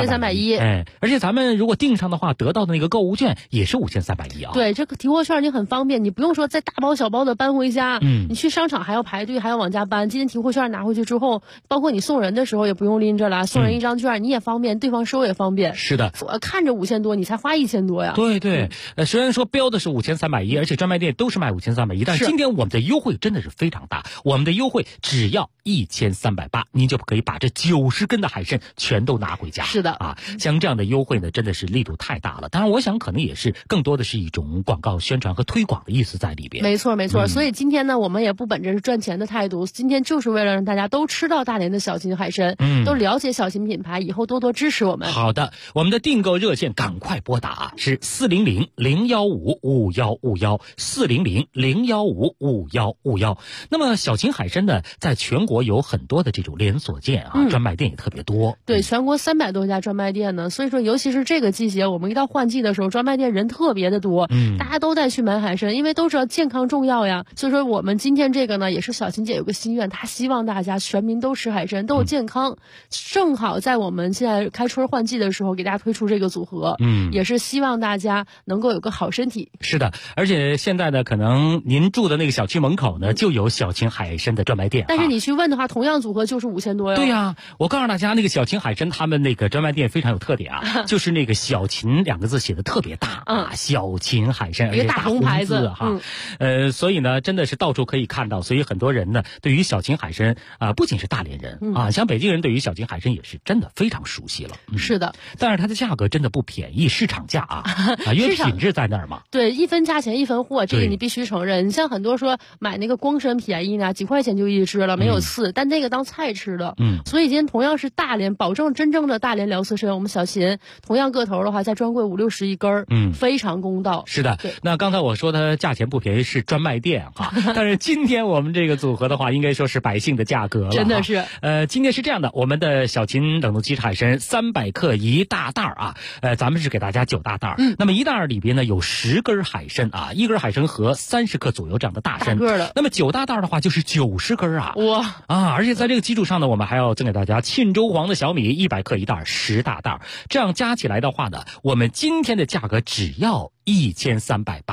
5310，而且咱们如果订上的话，得到的那个购物券也是5310啊。 对，这个提货券你很方便，你不用说再大包小包的搬回家，你去商场还要排队，还要往家搬。今天提货券拿回去之后，包括你送人的时候也不用拎着了，送人一张券，你也方便，对方收也方便。 是的， 我看着5000多，你才花1000多呀。 对，虽然说标的是5310，而且专卖店都是卖5310，但是今天我们的优惠真的是非常大，我们的优惠只要1380，您就可以把这90根的海参全都拿回家。 是的啊，像这样的优惠呢，真的是力度太大了。当然，我想可能也是更多的是一种广告宣传和推广的意思在里边。 没错，所以今天呢，我们也不本着是赚钱的态度，今天就是为了让大家都吃到大连的小秦海参，都了解小秦品牌，以后多多支持我们。 好的，我们的订购热线赶快拨打是400-015-5151，400-015-5151。那么小秦海参呢，在全国有很多的这种连锁店啊，专卖店也特别多。 对，全国300多家专卖店呢，所以说尤其是这个季节，我们一到换季的时候，专卖店人特别的多，大家都在去买海参，因为都知道健康重要呀。所以说我们今天这个呢，也是小秦姐有个心愿，她希望大家全民都吃海参，都有健康。正好在我们现在开春换季的时候，给大家推出这个组合，也是希望大家能够有个好身体。 是的，而且现在呢，可能您住的那个小区门口呢，就有小秦海参的专卖店。 但是你去问的话，同样组合就是5000多哟。 对呀，我告诉大家，那个小秦海参他们那个专卖店非常有特点啊，就是那个小秦2个字写的特别大啊，小秦海参，而且大红牌子哈。所以呢，真的是到处可以看到，所以很多人呢，对于小秦海参不仅是大连人啊，像北京人对于小秦海参也是真的非常熟悉了。 是的， 但是它的价格真的不便宜，市场价啊，因为品质在那儿嘛。 对，一分价钱一分货，这个你必须承认。你像很多说买那个光参便宜呢，几块钱就一只了，没有刺，但那个当菜吃的。所以今天同样是大连，保证真正的大连辽刺参，我们小秦同样个头的话，在专柜50-60一根，非常公道。 是的，那刚才我说它价钱不便宜是专卖店哈，但是今天我们这个组合的话，应该说是百姓的价格了。 真的是。 今天是这样的，我们的小秦冷冻即食海参300克一大袋啊，咱们是给大家9大袋。那么一袋里边呢有10根海参啊，一根海参和30克左右这样的大参。 大个的。 那么9大袋的话就是90根啊。 哇啊！而且在这个基础上呢，我们还要赠给大家沁州黄的小米100克一袋，10大袋。这样加起来的话呢，我们今天的价格只要1380。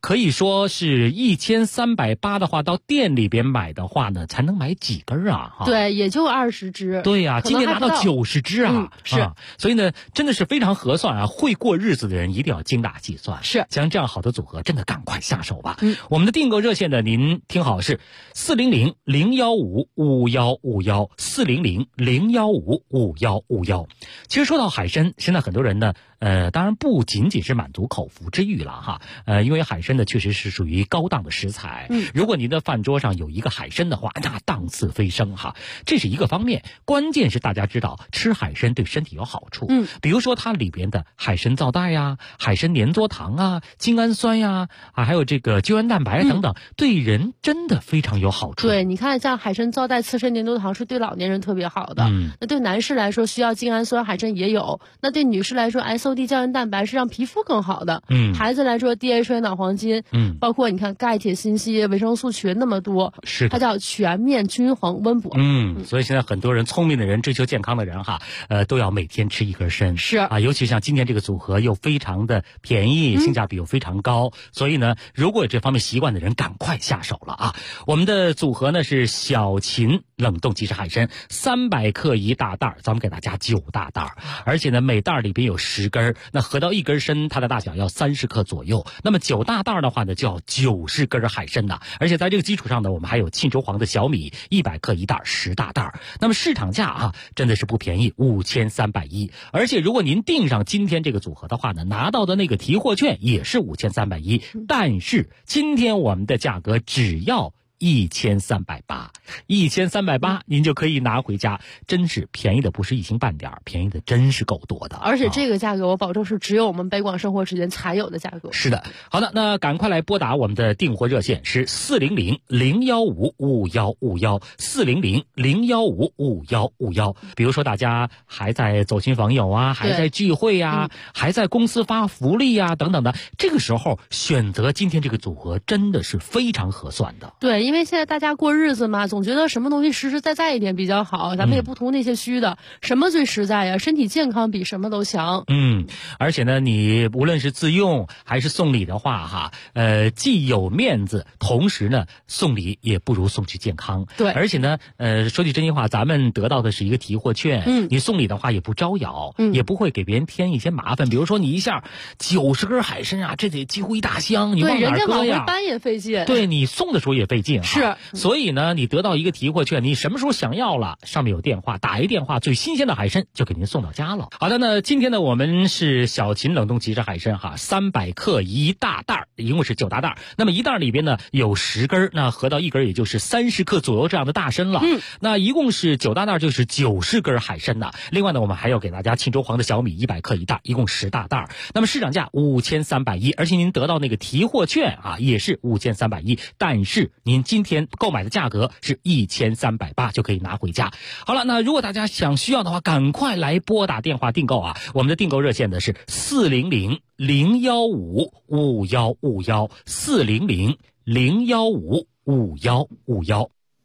可以说是1380的话，到店里边买的话呢，才能买几根啊？哈， 对，也就20支。 对呀，今天拿到90支啊， 是， 所以呢，真的是非常合算啊！会过日子的人一定要精打细算。 是， 像这样好的组合，真的赶快下手吧。我们的订购热线呢，您听好是400-015-5151，400-015-5151。其实说到海参，现在很多人呢，当然不仅仅是满足口腹之欲了哈，因为海参呢确实是属于高档的食材。如果您的饭桌上有一个海参的话，那档次飞升哈，这是一个方面。关键是大家知道吃海参对身体有好处，比如说它里边的海参皂带呀、海参粘唑糖啊、精氨酸呀还有这个胶原蛋白等等，对人真的非常有好处。 对，你看像海参皂带、刺参粘唑糖是对老年人特别好的，那对男士来说需要精氨酸，海参也有；那对女士来说 SOD 胶原蛋白是让皮肤更好的，孩子来说 DHA 脑黄金，包括你看钙、铁、锌、硒、维生素群那么多， 是它叫全面均衡温补。 所以现在很多人聪明的人、追求健康的人哈，都要每天吃一根参。 是啊，尤其像今天这个组合又非常的便宜，性价比又非常高，所以呢，如果有这方面习惯的人，赶快下手了啊！我们的组合呢是小秦冷冻即食海参，300克一大袋，咱们给大家9大袋，而且呢每袋里边有10根，那合到一根参，它的大小要30克左右。那么9大袋的话呢，就要90根海参呐。而且在这个基础上呢，我们还有沁州黄的小米100克一袋，10大袋。那么市场价啊，真的是不便宜，5310。而且如果您订上今天这个组合的话呢，拿到的那个提货券也是5310，但是今天我们的价格只要1380，1380您就可以拿回家，真是便宜的不是一星半点，便宜的真是够多的。 而且这个价格我保证是只有我们北广生活时间才有的价格。 是的，好的，那赶快来拨打我们的订货热线是400-015-5151，400-015-5151。比如说大家还在走亲访友啊，还在聚会啊，还在公司发福利啊等等的，这个时候选择今天这个组合真的是非常合算的。 对，因为现在大家过日子嘛，总觉得什么东西实实在在一点比较好，咱们也不图那些虚的，什么最实在呀？身体健康比什么都强。 而且呢，你无论是自用还是送礼的话哈，既有面子，同时呢送礼也不如送去健康。 对， 而且呢，说句真心话，咱们得到的是一个提货券，你送礼的话也不招摇，也不会给别人添一些麻烦。比如说你一下90根海参啊，这得几乎一大箱，你往哪搁呀？ 对，人家往回搬也费劲。 对，你送的时候也费劲。 是， 所以呢，你得到一个提货券，你什么时候想要了，上面有电话，打一电话，最新鲜的海参就给您送到家了。好的，那今天呢，我们是小秦冷冻即食海参哈，300克一大袋，一共是9大袋。那么一袋里边呢有10根，那合到一根也就是30克左右这样的大参了。那一共是9大袋，就是90根海参呐。另外呢，我们还要给大家沁州黄的小米100克一袋，一共10大袋。那么市场价5310，而且您得到那个提货券啊，也是5310，但是您今天购买的价格是1380，就可以拿回家。好了，那如果大家需要的话，赶快来拨打电话订购啊！我们的订购热线呢是400-015-5151，400-015-5151。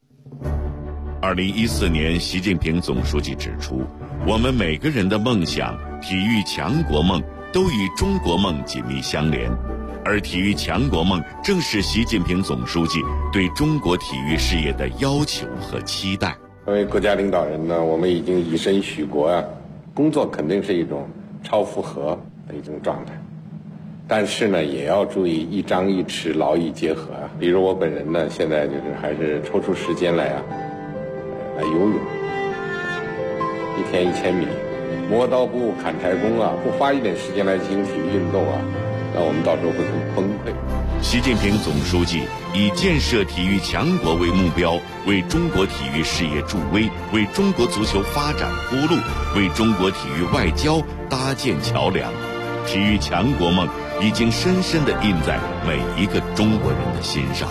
2014年，习近平总书记指出，我们每个人的梦想、体育强国梦都与中国梦紧密相连。而体育强国梦正是习近平总书记对中国体育事业的要求和期待。 作为国家领导人呢，我们已经以身许国啊，工作肯定是一种超负荷的一种状态，但是呢，也要注意一张一弛，劳逸结合啊。比如我本人呢，现在就是还是抽出时间来游泳，一天1000米，磨刀不误砍柴工啊，不花一点时间来进行体育运动啊，那我们到时候会很崩溃。 习近平总书记以建设体育强国为目标，为中国体育事业助威，为中国足球发展铺路，为中国体育外交搭建桥梁。体育强国梦已经深深地印在每一个中国人的心上。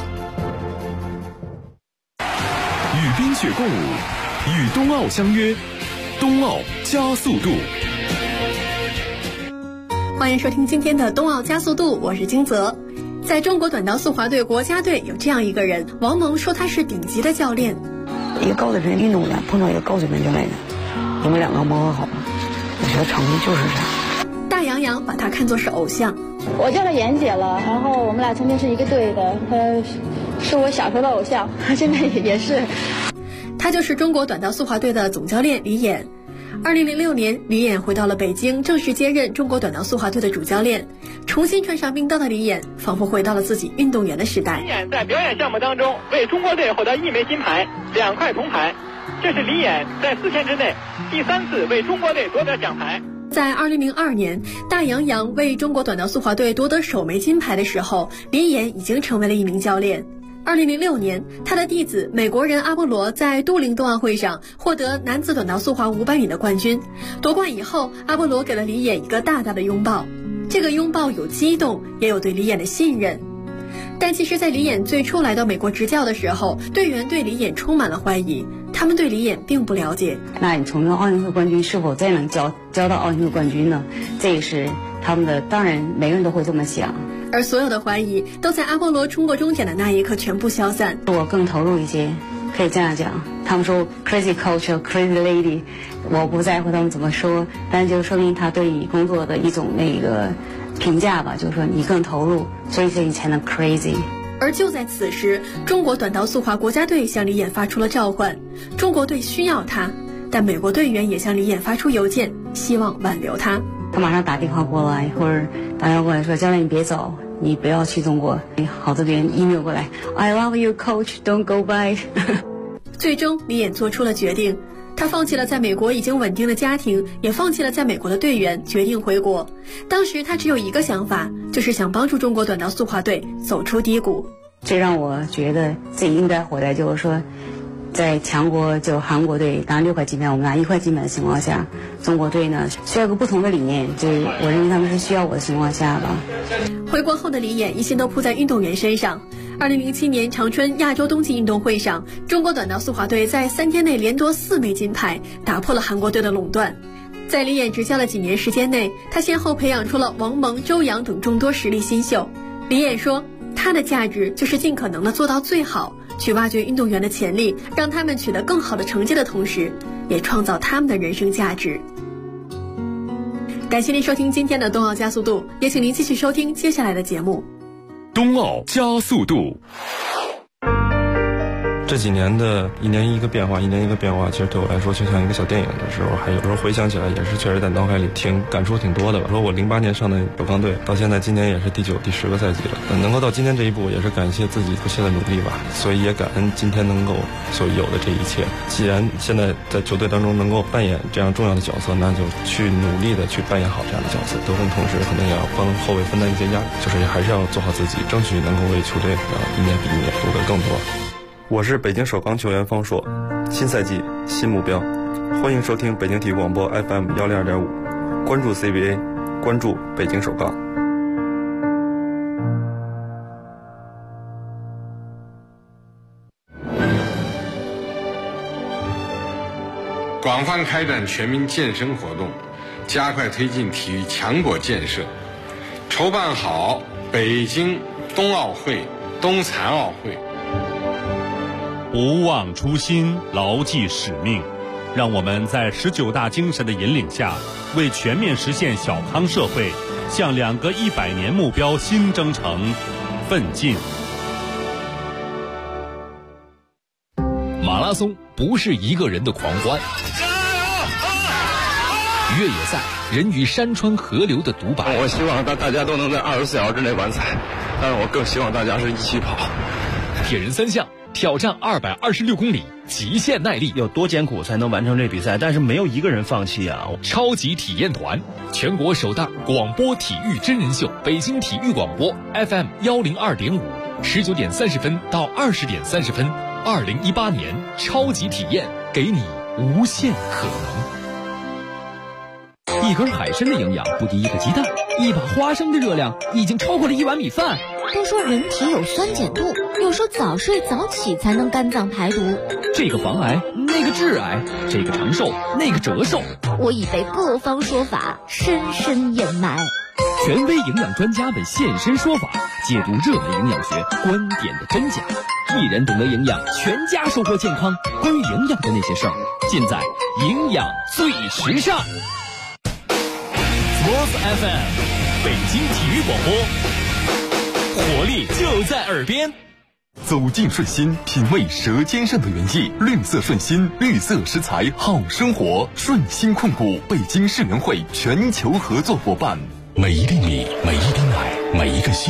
与冰雪共舞，与冬奥相约，冬奥加速度。 欢迎收听今天的冬奥加速度，我是金泽。在中国短道速滑队国家队有这样一个人，王蒙说他是顶级的教练。 一个高水平运动员碰到一个高水平教练员，你们两个磨合好了，我觉得成绩就是这样。 大杨洋把他看作是偶像， 我叫她妍姐了，然后我们俩曾经是一个队的，她是我小时候的偶像，现在也是。 她就是中国短道速滑队的总教练李演。2006年，李演回到了北京，正式接任中国短道速滑队的主教练。重新穿上冰刀的李演，仿佛回到了自己运动员的时代。 李演在表演项目当中为中国队获得1枚金牌、2块铜牌，这是李演在4天之内第3次为中国队夺得奖牌。 在2002年，大洋洋为中国短道速滑队夺得首枚金牌的时候，李演已经成为了一名教练。2006年，他的弟子美国人阿波罗在都灵冬奥会上获得男子短道速滑500米的冠军。夺冠以后，阿波罗给了李演一个大大的拥抱，这个拥抱有激动，也有对李演的信任。但其实在李演最初来到美国执教的时候，队员对李演充满了怀疑，他们对李演并不了解。 那你从一个奥运会冠军是否再能教到奥运会冠军呢？这也是他们的，当然每个人都会这么想。 而所有的怀疑都在阿波罗冲过终点的那一刻全部消散。 我更投入一些，可以这样讲。他们说 crazy culture crazy lady， 我不在乎他们怎么说，但就说明他对你工作的一种那个评价吧，就是说你更投入，所以你才能 crazy。 而就在此时，中国短道速滑国家队向李演发出了召唤，中国队需要他，但美国队员也向李演发出邮件，希望挽留他。 他马上打电话过来，或者打电话过来说：“教练，你别走，你不要去中国。”好多人 email 过来 ：“I love you, coach. Don't go back。” 最终，李演做出了决定，他放弃了在美国已经稳定的家庭，也放弃了在美国的队员，决定回国。当时他只有一个想法，就是想帮助中国短道速滑队走出低谷。 最让我觉得自己应该回来，就是说，在强国就韩国队拿6块金牌，我们拿1块金牌的情况下，中国队呢需要个不同的理念，就是我认为他们是需要我的情况下吧。 回国后的李演一心都扑在运动员身上。2007年长春亚洲冬季运动会上，中国短道速滑队在3天内连夺4枚金牌，打破了韩国队的垄断。在李演执教的几年时间内，他先后培养出了王蒙、周洋等众多实力新秀。李演说，他的价值就是尽可能的做到最好，去挖掘运动员的潜力，让他们取得更好的成绩的同时，也创造他们的人生价值。感谢您收听今天的冬奥加速度，也请您继续收听接下来的节目。 冬奥加速度。 这几年的一年一个变化，其实对我来说就像一个小电影的时候，还有时候回想起来也是确实在脑海里感触挺多的吧。说我08年上的首钢队，到现在今年也是第9、第10个赛季了，能够到今天这一步，也是感谢自己不懈的努力吧。所以也感恩今天能够所有的这一切。既然现在在球队当中能够扮演这样重要的角色，那就去努力的去扮演好这样的角色。得分同时肯定也要帮后卫分担一些压力，就是还是要做好自己，争取能够为球队一年比一年夺得更多。我是北京首钢球员方硕，新赛季新目标，欢迎收听北京体育广播 FM 102.5，关注 CBA， 关注北京首钢。 广泛开展全民健身活动，加快推进体育强国建设，筹办好北京冬奥会、冬残奥会。 不忘初心，牢记使命，让我们在19大精神的引领下，为全面实现小康社会，向2个100年目标新征程奋进。 马拉松不是一个人的狂欢，越野赛人与山川河流的独白。 我希望大家都能在24小时之内完赛，但是我更希望大家是一起跑。 铁人3项挑战226公里，极限耐力， 有多艰苦才能完成这比赛？但是没有一个人放弃啊！ 超级体验团，全国首档广播体育真人秀，北京体育广播 FM 102.5，19点30分到20点30分，2018年超级体验，给你无限可能。 一根海参的营养不敌一个鸡蛋，一把花生的热量已经超过了1碗米饭。 都说人体有酸碱度，又说早睡早起才能肝脏排毒。 这个防癌，那个致癌，这个长寿，那个折寿。 我已被各方说法深深掩埋。 权威营养专家们现身说法，解读热门营养学观点的真假。一人懂得营养，全家收获健康。关于营养的那些事儿，尽在营养最时尚。 Sports FM。 北京体育广播，活力就在耳边。 走进顺心，品味舌尖上的原意。绿色顺心，绿色食材好生活。顺心控股，北京世联会全球合作伙伴。 每一粒米，每一滴奶，每一个心。